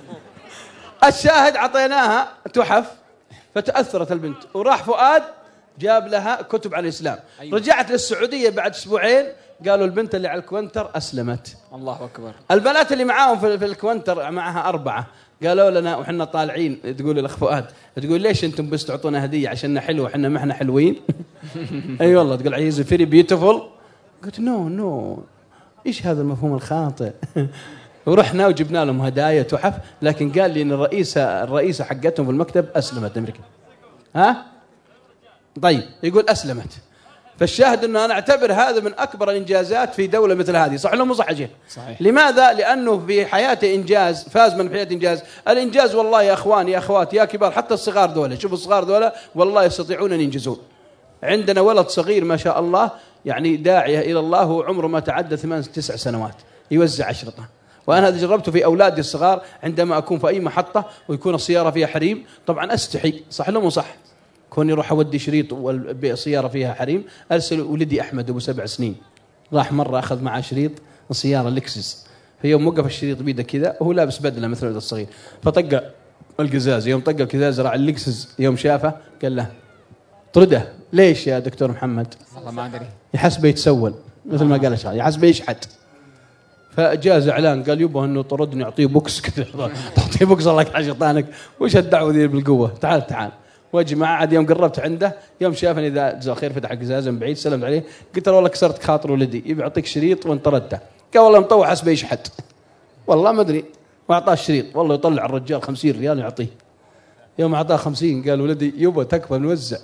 الشاهد عطيناها تحف فتاثرت البنت، وراح فؤاد جاب لها كتب عن الاسلام. رجعت للسعوديه بعد اسبوعين قالوا البنت اللي على الكونتر أسلمت. الله أكبر. البنات اللي معاهم في الكونتر معها 4 قالوا لنا وحنا طالعين، تقول الأخ فؤاد تقول ليش أنتم بس تعطونا هدية عشاننا حلوة وحنا ما احنا حلوين؟ أي والله تقول عايز فيري بيوتيفول. قلت نو إيش هذا المفهوم الخاطئ؟ ورحنا وجبنا لهم هدايا تحف، لكن قال لي إن الرئيسة حقتهم في المكتب أسلمت أمريكا. ها؟ طيب يقول أسلمت. فالشاهد أنه أنا أعتبر هذا من أكبر الإنجازات في دولة مثل هذه. صح ولا مو صح يا شيخ؟ صحيح. لماذا؟ لأنه في حياته إنجاز، فاز من حياته إنجاز. الإنجاز والله يا أخواني يا أخواتي يا كبار، حتى الصغار دولة، شوفوا الصغار دولة والله يستطيعون أن ينجزون. عندنا ولد صغير ما شاء الله يعني داعية إلى الله وعمره ما تعدى 8-9 سنوات يوزع أشرطة. وأنا هذا جربته في أولادي الصغار، عندما أكون في أي محطة ويكون السيارة فيها حريم طبعا أستحي، صح ولا مو صح؟ كوني روح أودي شريط والسيارة فيها حريم، أرسل ولدي أحمد أبو 7 سنين راح مرة أخذ معه شريط السيارة لكسس، في يوم وقف الشريط بيده كذا وهو لابس بدلة مثل الولد الصغير، فطق القزاز، يوم طق القزاز راح اللكسس، يوم شافه قال له طرده. ليش يا دكتور محمد؟ والله ما أدري، يحسبه يتسول مثل ما قال الشيخ، يحسبه يشحت. فجاز اعلان قال يبغى انه طردني اعطيه بوكس كذا، تعطيه بوكس الله يكحل شيطانك، وش الدعوه ذي بالقوه؟ تعال واجمع. عاد يوم قربت عنده يوم شافني ذا جزاه خير فتح القزاز من بعيد سلمت عليه قلت له والله كسرت خاطر ولدي يبي يعطيك شريط وانطردته. قال والله مطوع حسبه يشحت والله ما ادري، واعطاه الشريط والله يطلع الرجال 50 ريال يعطيه. يوم اعطاه 50 قال ولدي يبا تكفى نوزع.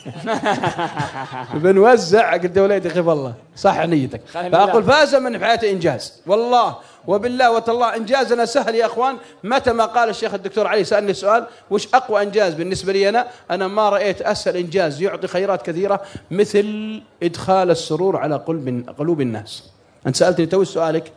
بنوزع. قلت يا وليدي خف الله صح نيتك. فاقول فاز من في حياته انجاز والله وبالله وتالله. انجازنا سهل يا اخوان. متى ما قال الشيخ الدكتور علي سالني سؤال وش اقوى انجاز بالنسبه لي انا ما رايت اسهل انجاز يعطي خيرات كثيره مثل ادخال السرور على قلوب الناس. انت سالتني تو سؤالك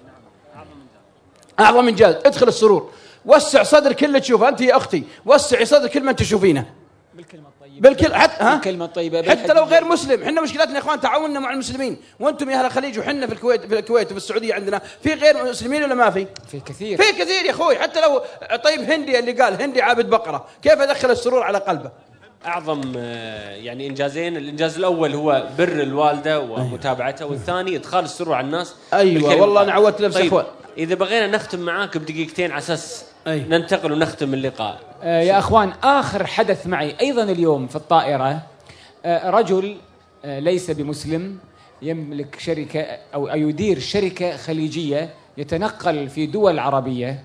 اعظم انجاز ادخل السرور، وسع صدر كل تشوفه انت يا اختي، وسعي صدر كل من تشوفينه بالكلمة الطيبة، بالكلمة الطيبة حتى لو غير مسلم. احنا مشكلتنا يا اخوان تعاوننا مع المسلمين، وانتم يا اهل الخليج وحنا في الكويت وفي السعودية عندنا في غير مسلمين ولا ما في؟ في كثير يا اخوي. حتى لو طيب هندي اللي قال هندي عابد بقرة كيف ادخل السرور على قلبه؟ أعظم يعني إنجازين، الإنجاز الأول هو بر الوالدة ومتابعتها، والثاني إدخال السرور على الناس. أيوة والله أنا عودت نفسي. طيب إذا بغينا نختم معاك بدقيقتين على أساس ننتقل ونختم اللقاء. يا أخوان آخر حدث معي أيضا اليوم في الطائرة، رجل ليس بمسلم يملك شركة أو يدير شركة خليجية يتنقل في دول عربية،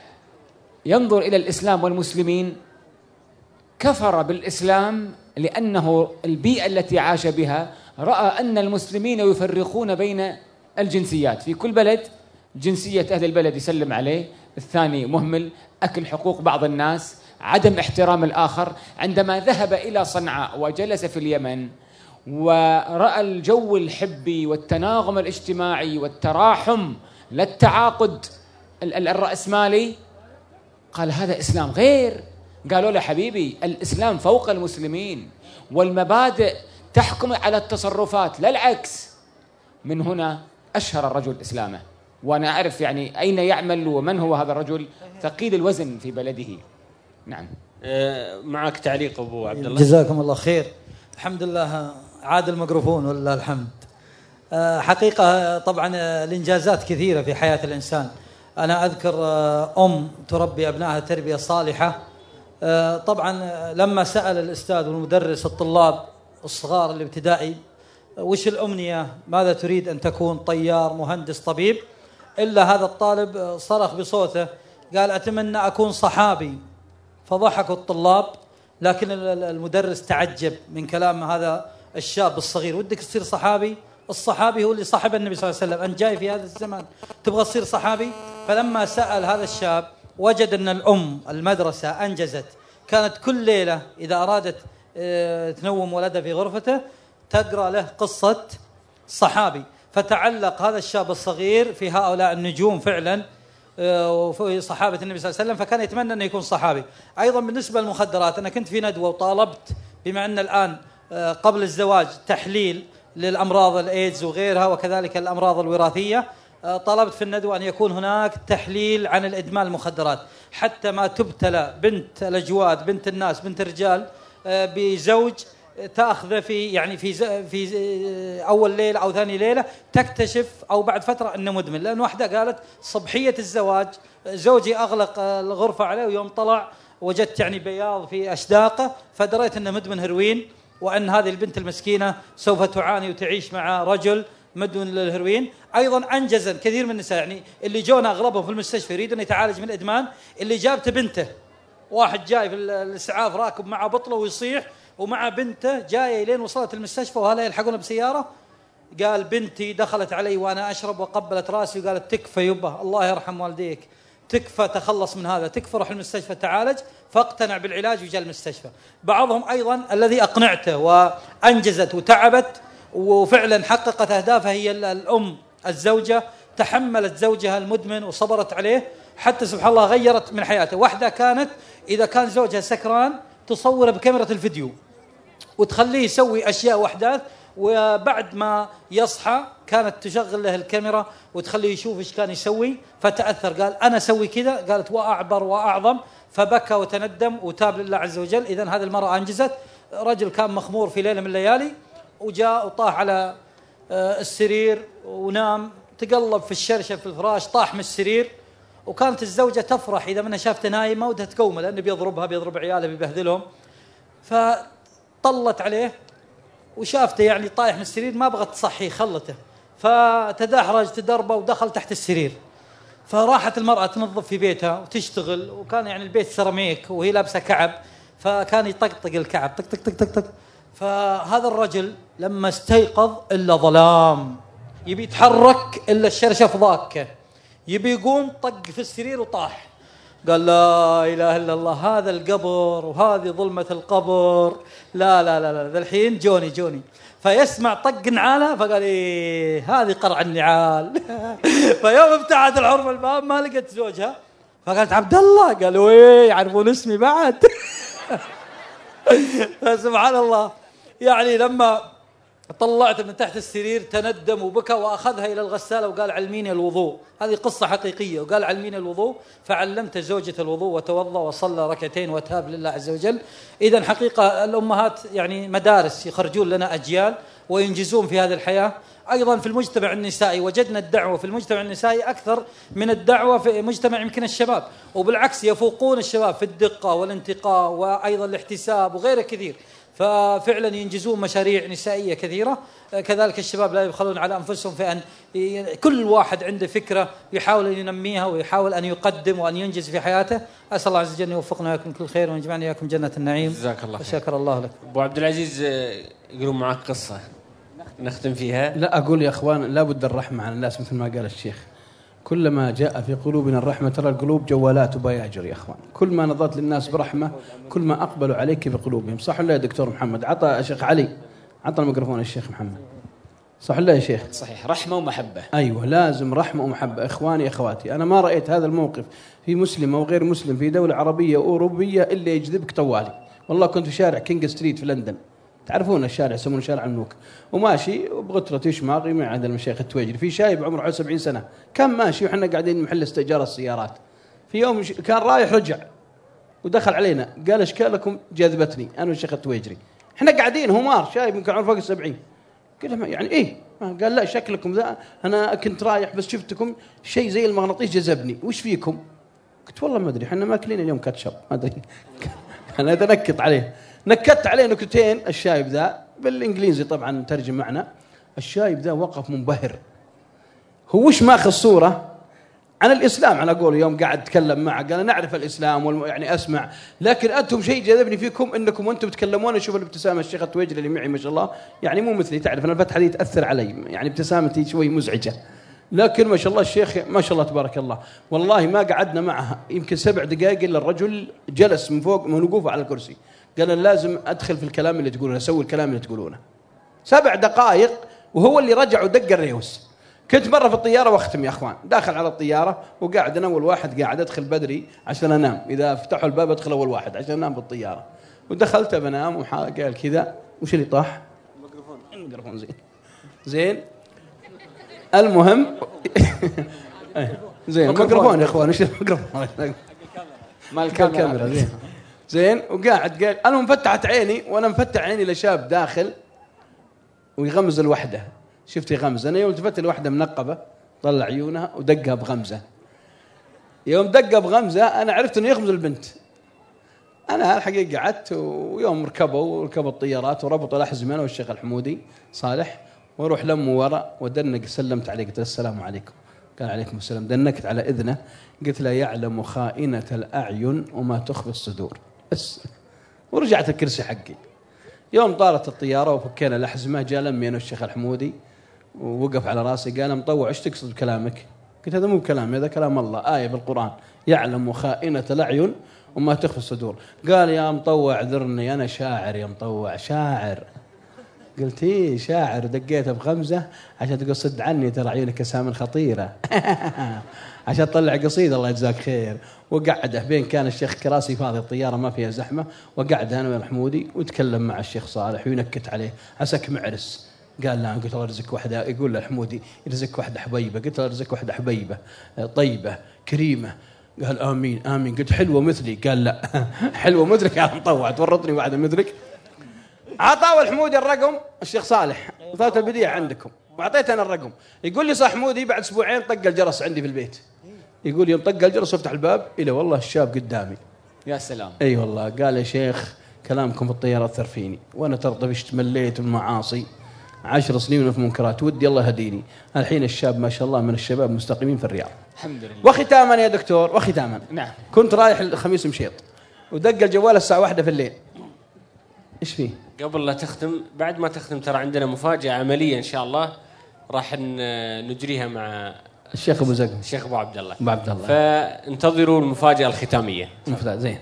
ينظر إلى الإسلام والمسلمين، كفر بالإسلام لأنه البيئة التي عاش بها رأى أن المسلمين يفرقون بين الجنسيات، في كل بلد جنسية أهل البلد يسلم عليه، الثاني مهمل، أكل حقوق بعض الناس، عدم احترام الآخر. عندما ذهب إلى صنعاء وجلس في اليمن ورأى الجو الحبي والتناغم الاجتماعي والتراحم لا التعاقد الرأسمالي، قال هذا إسلام غير. قالوا له حبيبي الإسلام فوق المسلمين والمبادئ تحكم على التصرفات لا العكس. من هنا أشهر الرجل إسلامه، وأنا أعرف يعني أين يعمل ومن هو هذا الرجل، ثقيل الوزن في بلده. نعم. معك تعليق أبو عبد الله؟ جزاكم الله خير. الحمد لله عاد الميكروفون ولله الحمد. حقيقة طبعا الإنجازات كثيرة في حياة الإنسان. أنا أذكر تربي أبنائها تربية صالحة. طبعا لما سأل الأستاذ والمدرس الطلاب الصغار الابتدائي وش الأمنية، ماذا تريد أن تكون، طيار، مهندس، طبيب، إلا هذا الطالب صرخ بصوته قال أتمنى أكون صحابي. فضحكوا الطلاب، لكن المدرس تعجب من كلام هذا الشاب الصغير. ودك تصير صحابي؟ الصحابي هو اللي صاحب النبي صلى الله عليه وسلم، أنت جاي في هذا الزمان تبغى تصير صحابي؟ فلما سأل هذا الشاب وجد أن المدرسة أنجزت، كانت كل ليلة إذا أرادت تنوم ولدها في غرفته تقرأ له قصة صحابي. فتعلق هذا الشاب الصغير في هؤلاء النجوم فعلا وفي صحابة النبي صلى الله عليه وسلم، فكان يتمنى أن يكون صحابي. أيضا بالنسبة للمخدرات، أنا كنت في ندوة وطالبت بما أن الآن قبل الزواج تحليل للأمراض الإيدز وغيرها وكذلك الأمراض الوراثية، طلبت في الندوة أن يكون هناك تحليل عن الإدمان المخدرات حتى ما تبتلى بنت الأجواد، بنت الناس، بنت الرجال بزوج تأخذه في يعني في أول ليلة أو ثاني ليلة تكتشف أو بعد فترة أنه مدمن. لأن واحدة قالت صبحية الزواج زوجي أغلق الغرفة عليه ويوم طلع وجدت يعني بياض في أشداقه، فدريت أنه مدمن هيروين، وأن هذه البنت المسكينة سوف تعاني وتعيش مع رجل مدمن للهيروين. أيضا أنجز كثير من النساء يعني اللي جونا أغلبهم في المستشفى يريدون يتعالج من الإدمان، اللي جابته بنته، واحد جاي في الإسعاف راكب مع بطله ويصيح ومع بنته جاية لين وصلت المستشفى وهلا يلحقون بسيارة، قال بنتي دخلت علي وأنا أشرب وقبلت راسي وقالت تكفى يبه الله يرحم والديك، تكفى تخلص من هذا، تكفى روح المستشفى تعالج، فاقتنع بالعلاج وجاء المستشفى. بعضهم أيضا الذي أقنعته وأنجزت وتعبت وفعلا حققت أهدافها هي الأم الزوجة، تحملت زوجها المدمن وصبرت عليه حتى سبحان الله غيرت من حياته. واحدة كانت إذا كان زوجها سكران تصوره بكاميرا الفيديو وتخليه يسوي أشياء وأحداث، وبعد ما يصحى كانت تشغل له الكاميرا وتخليه يشوف إيش كان يسوي، فتأثر قال أنا أسوي كذا، قالت وأعبر وأعظم، فبكى وتندم وتاب لله عز وجل. إذن هذه المرأة أنجزت. رجل كان مخمور في ليلة من الليالي وجاء وطاح على السرير ونام، تقلب في الشرشة في الفراش، طاح من السرير، وكانت الزوجة تفرح إذا منها شافته نايمة ودها تقومه لأنه بيضربها بيضرب عياله بيبهذلهم، فطلت عليه وشافته يعني طايح من السرير ما بغت تصحي خلته، فتدحرج تدربه ودخل تحت السرير. فراحت المرأة تنظف في بيتها وتشتغل، وكان يعني البيت سيراميك وهي لابسة كعب، فكان يطقطق الكعب طق طق طق طق. فهذا الرجل لما استيقظ إلا ظلام، يبي يتحرك إلا الشرشف ضاكه، يبي يقوم طق في السرير وطاح. قال لا إله إلا الله، هذا القبر وهذه ظلمة القبر، لا لا لا لا، ذا الحين جوني فيسمع طق نعاله، فقال إيه هذه قرع النعال. فيوم ابتعد الحرمة الباب ما لقت زوجها، فقالت عبد الله، قالوا إيه يعرفون اسمي بعد. فسبحان الله يعني لما طلعت من تحت السرير تندم وبكى وأخذها إلى الغسالة وقال علميني الوضوء. هذه قصة حقيقية، وقال علميني الوضوء، فعلمت زوجة الوضوء وتوضأ وصلى ركعتين وتاب لله عز وجل. إذن حقيقة الأمهات يعني مدارس يخرجون لنا أجيال وينجزون في هذه الحياة. أيضا في المجتمع النسائي وجدنا الدعوة في المجتمع النسائي أكثر من الدعوة في مجتمع يمكن الشباب، وبالعكس يفوقون الشباب في الدقة والانتقاء وأيضا الاحتساب وغيره كثير، ففعلا ينجزون مشاريع نسائية كثيرة. كذلك الشباب لا يبخلون على أنفسهم في أن كل واحد عنده فكرة يحاول أن ينميها ويحاول أن يقدم وأن ينجز في حياته. أسأل الله عز وجل أن يوفقنا وياكم كل خير ويجمعنا إياكم جنة النعيم. جزاك الله خير. وشكر الله لك. أبو عبد العزيز يقولون معك قصة نختم فيها. لا أقول يا أخوان لا بد الرحمة على الناس مثل ما قال الشيخ، كلما جاء في قلوبنا الرحمة ترى القلوب جوالات وبياجر يا أخوان، كل ما نظرت للناس برحمة كل ما أقبلوا عليك بقلوبهم. صح ولا يا دكتور محمد؟ عطى الشيخ علي، عطى الميكروفون الشيخ محمد. صح ولا يا شيخ؟ صحيح، رحمة ومحبة. أيوة لازم رحمة ومحبة. إخواني أخواتي، أنا ما رأيت هذا الموقف في مسلم أو غير مسلم في دولة عربية أوروبية إلا يجذبك طوالي. والله كنت في شارع كينج ستريت في لندن، تعرفون الشارع يسمونه شارع الملوك، وماشي وبغترة يشماغي مع عند المشايخ التويجري، في شايب عمره 70 سنة كان ماشي وحنا قاعدين محل استئجار السيارات. في يوم كان رايح رجع ودخل علينا قال اشكالكم جذبتني انا والشيخ التويجري، احنا قاعدين همار شايب يمكن عمره فوق 70. قلت له يعني ايه؟ قال لا شكلكم ذا انا كنت رايح بس شفتكم شيء زي المغناطيس جذبني، وش فيكم؟ قلت والله ما ادري احنا ماكلين اليوم كاتشب ما ادري. انا نكت عليه، نكت عليه نكتين. الشايب ذا بالانجليزي طبعا ترجم معنا، الشايب ذا وقف منبهر، هو وش ماخذ صوره عن الاسلام على قول يوم قاعد اتكلم معه قال نعرف الاسلام يعني اسمع، لكن انتم شيء جذبني فيكم انكم وانتم تتكلمون اشوف الابتسامه الشيخ التويجري اللي معي ما شاء الله يعني مو مثلي، تعرف انا الفتحه دي تاثر علي يعني ابتسامتي شوي مزعجه، لكن ما شاء الله الشيخ ما شاء الله تبارك الله. والله ما قعدنا معه يمكن 7 دقائق الا الرجل جلس من فوق من وقوفه على الكرسي قال لازم ادخل في الكلام اللي تقولونه، اسوي الكلام اللي تقولونه. 7 دقائق وهو اللي رجع ودق الريوس. كنت مرة في الطيارة واختم يا اخوان، داخل على الطيارة وقاعد انا اول واحد قاعد ادخل بدري عشان انام، اذا فتحوا الباب ادخل اول واحد عشان انام بالطيارة، ودخلت بنام قال كذا وش اللي طاح؟ الميكروفون زين المهم زين الميكروفون يا اخوان، ايش الميكروفون؟ ما الكاميرا زين زين. وقاعد قال انا مفتحت عيني، وانا مفتح عيني لشاب داخل ويغمز الوحده. شفت يغمز، انا يوم التفت الوحده منقبه طلع عيونها ودقها بغمزه. يوم دقها بغمزه انا عرفت انه يغمز البنت. انا الحقيقه قعدت، ويوم ركبوا الطيارات وربطوا الاحزمه انا والشيخ الحمودي صالح، واروح لمه ورا ودنك. سلمت عليه قلت له السلام عليكم، قال عليكم السلام. دنكت على اذنه قلت له يعلم خائنة الأعين وما تخفي الصدور بس. ورجعت الكرسي حقي. يوم طارت الطيارة وفكينا الأحزمة جاء لمي أنا والشيخ الحمودي ووقف على راسي قال مطوع ايش تقصد بكلامك؟ قلت هذا مو بكلامي، هذا كلام الله، آية بالقرآن يعلم خائنة الأعين وما تخفي الصدور. قال يا مطوع اعذرني أنا شاعر يا مطوع، شاعر. قلت ايه شاعر؟ دقيته بخمسة عشان تقول صد عني ترى عيونك اسامن خطيرة عشان تطلع قصيدة الله يجزاك خير. وقعده بين كان الشيخ كراسي فاضي، الطيارة ما فيها زحمة، وقعد أنا ومحمودي وتكلم مع الشيخ صالح وينكت عليه عساك معرس. قال لا. قلت الله يرزقك واحدة، يقول لحمودي يرزقك واحدة حبيبة. قلت الله يرزقك واحدة حبيبة طيبة كريمة. قال آمين آمين. قلت حلوة مثلي. قال لا حلوة مثلك يا مطوع تورطني واحدة مثلك. عطاوا الحمودي الرقم الشيخ صالح وثالث البديع عندكم، وأعطيت أنا الرقم. يقول لي صاح حمودي بعد أسبوعين طق الجرس عندي في البيت. يقول يوم طق الجرس وافتح الباب إلى والله الشاب قدامي. يا سلام. أي والله. قال يا شيخ كلامكم في الطيارة أثر فيني، وأنا طفشت مليت بالمعاصي 10 سنين في منكرات، ودي الله يهديني. الحين الشاب ما شاء الله من الشباب مستقيمين في الرياض الحمد لله. وختاما يا دكتور، وختاما نعم، كنت رايح الخميس مشيط ودق الجوال الساعة 1 في الليل. إيش فيه؟ قبل لا تختم، بعد ما تختم ترى عندنا مفاجأة عملية إن شاء الله راح نجريها مع الشيخ أبو زقم، الشيخ أبو عبد الله. أبو عبد الله. فانتظروا المفاجأة الختامية. ممتاز زين.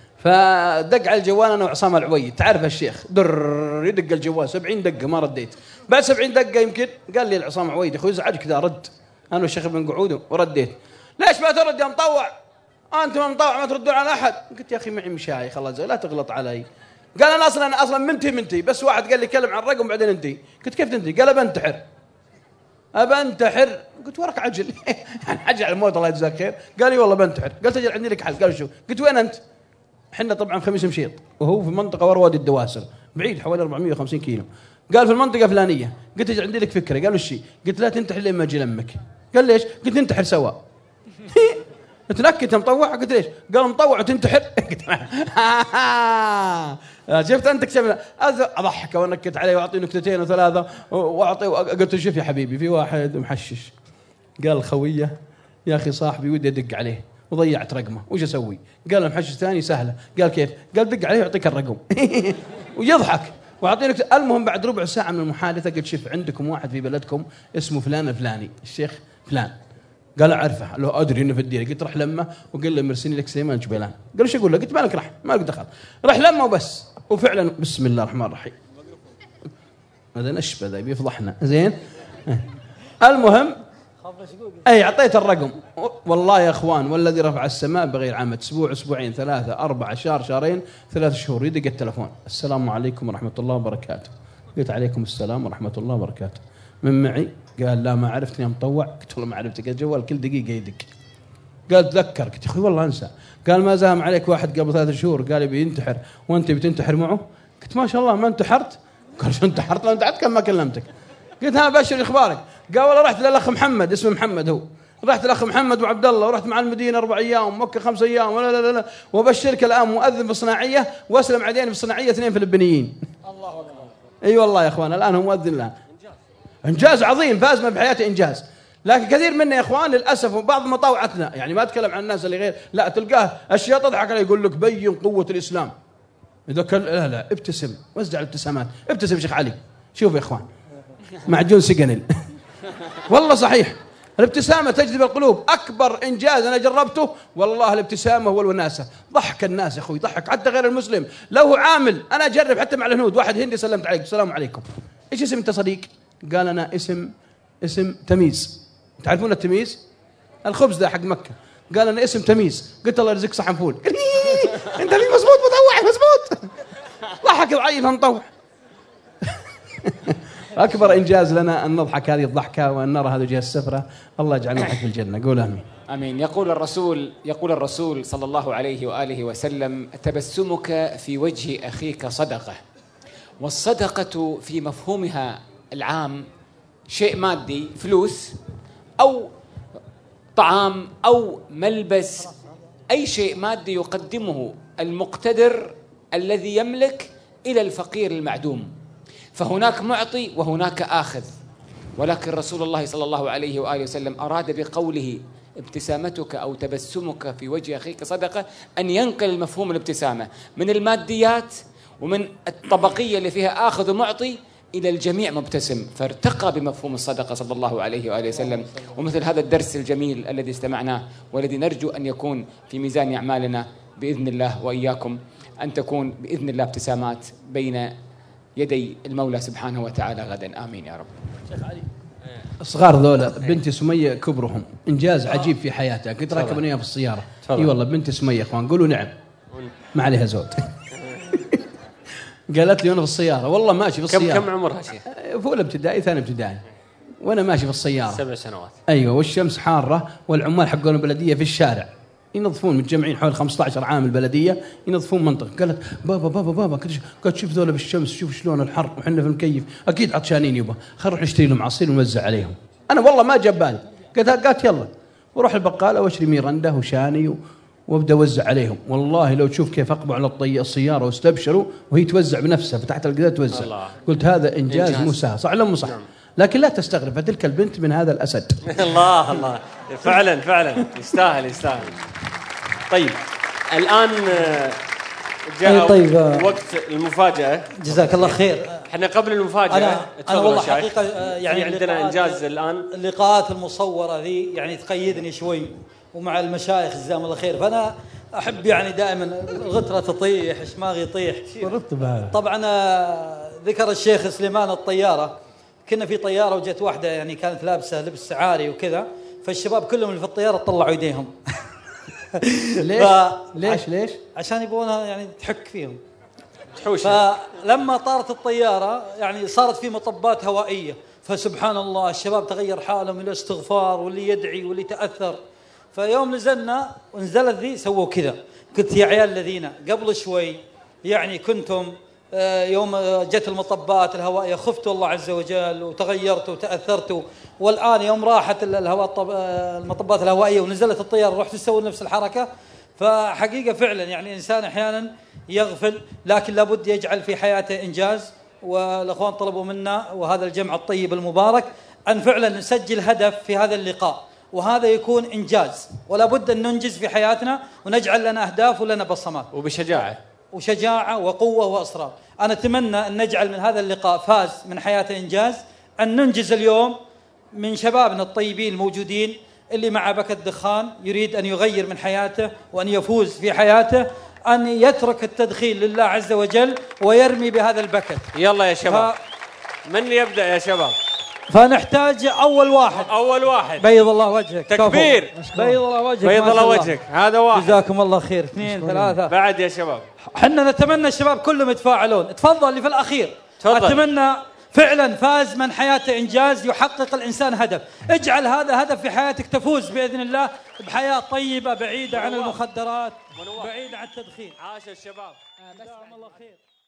فدق على الجوال أنا وعصام العويد، تعرف الشيخ در يدق الجوال 70 دقة ما رديت. بعد 70 دقة يمكن قال لي العصام العويد أخوي ازعجك ذا رد. أنا والشيخ بن قعود ورديت. ليش ما ترد يا مطوع؟ أنت ما مطوع ما تردون على أحد. قلت يا أخي معي مشايخ الله لا تغلط علي. قال أنا أصلا منتي بس واحد قال لي كلم عن الرقم بعدين انتي. قلت كيف تنتي؟ قال أبنتحر. قلت وراك عجل يعني عجل على الموت الله يجزاك خير. قال لي والله بنتحر. قلت أجل عندي لك حل. قال شو؟ قلت وين أنت؟ حنا طبعا خميس مشيط وهو في منطقة ورا وادي الدواسر بعيد حوالي 450 كيلو. قال في المنطقة فلانية. قلت أجل عندي لك فكرة. قال وش؟ قلت لا تنتحر لين ما أجي لمك. قال ليش؟ قلت ننتحر سوا. تنكت مطوع. قلت ليش؟ قال مطوع وتنتحر. شفت انت كشف اضحك ونكت عليه واعطيه نكتتين وثلاثه واعطيه. قلت شوف يا حبيبي في واحد محشش. قال خويه يا اخي صاحبي ودي ادق عليه وضيعت رقمه وش اسوي؟ قال محشش ثاني سهله. قال كيف؟ قال دق عليه ويعطيك الرقم ويضحك واعطيه نكته. المهم بعد ربع ساعه من المحادثه قلت شوف عندكم واحد في بلدكم اسمه فلان الفلاني الشيش فلان. قال اعرفه. لو ادري انه في الديره. قلت رح لمه وقال له مرسلني لك سليمان جبيلان. قال ايش اقول له؟ قلت مالك راح ما لك دخل. رح لمه وبس. وفعلا بسم الله الرحمن الرحيم هذا نشبه ذا بيفضحنا زين. المهم اي اعطيت الرقم. والله يا اخوان والذي رفع السماء بغير عمد اسبوع اسبوعين 3 4 شهر شهرين 3 شهور يدق التلفون السلام عليكم ورحمه الله وبركاته. قلت عليكم السلام ورحمه الله وبركاته. من معي؟ قال لا ما عرفتني يا مطوع. قلت والله ما عرفتك. الجوال كل دقيقه يدق. قال تذكر. قلت يا اخوي والله انسى. قال ما زاهم عليك واحد قبل 3 شهور قال بينتحر وانت بتنتحر معه. قلت ما شاء الله ما انتحرت. قال شو انتحرت؟ لو انتحرت كان ما كلمتك. قلت ها بشر اخبارك. قال والله رحت للاخ محمد اسمه محمد هو. رحت للاخ محمد وعبد الله ورحت مع المدينه 4 ايام مكه 5 ايام لا لا لا وبشرك الان مؤذن في الصناعيه واسلم عدين في الصناعيه 2 فلبينيين. الله اكبر. اي والله يا اخوان الان هو مؤذن الان. انجاز عظيم فاز ما بحياته انجاز. لكن كثير منا يا اخوان للاسف وبعض مطاوعتنا يعني ما اتكلم عن الناس اللي غير لا تلقاه اشياء تضحك عليه يقول لك بين قوه الاسلام. اذا لا ابتسم وزع الابتسامات. ابتسم شيخ علي. شوف يا اخوان معجون سجنل والله صحيح الابتسامه تجذب القلوب. اكبر انجاز انا جربته والله الابتسامه والوناسه. ضحك الناس يا اخوي ضحك حتى غير المسلم لو هو عامل. انا اجرب حتى مع الهنود واحد هندي سلمت عليك السلام عليكم ايش اسم انت صديق؟ قال انا اسم تميز. تعرفون التميز الخبز ذا حق مكه. قال انا اسم تميز. قلت الله يرزقك صحن فول. قال انت لي مزبوط مطوع مزبوط. ضحك ضعيف مطوع أكبر إنجاز لنا أن نضحك هذه الضحكة وأن نرى هذه الوجه السفرة. الله يجعلنا نضحك في الجنة. قول آمين. آمين. يقول الرسول صلى الله عليه وآله وسلم: تبسمك في وجه أخيك صدقة. والصدقة في مفهومها العام شيء مادي، فلوس أو طعام أو ملبس، أي شيء مادي يقدمه المقتدر الذي يملك إلى الفقير المعدوم. فهناك معطي وهناك آخذ. ولكن رسول الله صلى الله عليه وآله وسلم أراد بقوله ابتسامتك أو تبسمك في وجه أخيك صدقة أن ينقل مفهوم الابتسامة من الماديات ومن الطبقية اللي فيها آخذ ومعطي إلى الجميع مبتسم، فارتقى بمفهوم الصدقة صلى الله عليه وآله وسلم. ومثل هذا الدرس الجميل الذي استمعناه والذي نرجو أن يكون في ميزان أعمالنا بإذن الله وإياكم، أن تكون بإذن الله ابتسامات بين يدي المولى سبحانه وتعالى غدا. آمين يا رب. الصغار ذولا بنتي سمية كبرهم إنجاز عجيب في حياتها. كنت راكب أنا في السيارة، اي والله بنتي سمية اخوان، قولوا نعم، ما عليها زود. قالت لي وانا في السيارة، والله ماشي في السيارة. كم عمرها شيخ؟ في اولى ابتدائي ثاني ابتدائي، وانا ماشي في السيارة 7 سنوات. ايوه، والشمس حارة والعمال حقون البلدية في الشارع ينظفون، متجمعين حوالي 15 عام البلدية ينظفون منطقة. قالت بابا بابا بابا، قلت شوف ذولا بالشمس، شوف شلون الحر وحنا في المكيف، اكيد عطشانين يبا، خل نروح نشتري لهم عصير ونوزع عليهم. انا والله ما جاب بالي، قالت يلا وروح البقالة واشتري ميرندا وشاني وابدا اوزع عليهم. والله لو تشوف كيف اقبعوا على السياره واستبشروا وهي توزع بنفسها، فتحت القذاة توزع الله. قلت هذا انجاز مو سهل، صح ولا مو صح؟ نعم. لكن لا تستغرب فتلك البنت من هذا الاسد. الله الله، فعلا يستاهل. طيب الان جاء طيب وقت المفاجاه. جزاك الله خير. احنا قبل المفاجاه أنا والله حقيقه يعني عندنا انجاز الان. اللقاءات المصوره ذي يعني تقيدني شوي، ومع المشايخ جزاهم الله خير، فانا احب يعني دائما الغتره تطيح، شماغي يطيح. طبعا ذكر الشيخ سليمان الطياره، كنا في طياره وجت واحده يعني كانت لابسه لبس عاري وكذا، فالشباب كلهم اللي في الطياره طلعوا يديهم. ليش؟ عشان يبغونها يعني تحك فيهم تحوش. فلما طارت الطياره يعني صارت في مطبات هوائيه، فسبحان الله الشباب تغير حالهم الى استغفار، واللي يدعي واللي تاثر. فيوم نزلنا ونزلت ذي سووا كذا، قلت يا عيال الذين قبل شوي يعني كنتم يوم جت المطبات الهوائية خفتوا الله عز وجل وتغيرتوا وتأثرتوا، والآن يوم راحت المطبات الهوائية ونزلت الطيارة رحت تسوي نفس الحركة. فحقيقة فعلا يعني الإنسان أحيانا يغفل، لكن لابد يجعل في حياته إنجاز. والأخوان طلبوا منا وهذا الجمع الطيب المبارك أن فعلا نسجل هدف في هذا اللقاء، وهذا يكون إنجاز، ولا بد أن ننجز في حياتنا ونجعل لنا أهداف ولنا بصمات، وشجاعة وقوة وإصرار. أنا أتمنى أن نجعل من هذا اللقاء فاز من حياته إنجاز، أن ننجز اليوم من شبابنا الطيبين الموجودين اللي مع بكت دخان يريد أن يغير من حياته وأن يفوز في حياته، أن يترك التدخين لله عز وجل ويرمي بهذا البكت. يلا يا شباب، من يبدأ يا شباب؟ فنحتاج أول واحد. بيض الله وجهك. تكبير. بيض الله وجهك. بيض الله وجهك. هذا واحد. جزاكم الله خير. 2 3 بعد يا شباب. حنا نتمنى الشباب كلهم يتفاعلون. تفضل اللي في الأخير. تفضل. أتمنى فعلا فاز من حياته إنجاز يحقق الإنسان هدف. اجعل هذا هدف في حياتك، تفوز بإذن الله بحياة طيبة بعيدة عن المخدرات، بعيدة عن التدخين. عاش الشباب. جزاهم الله خير.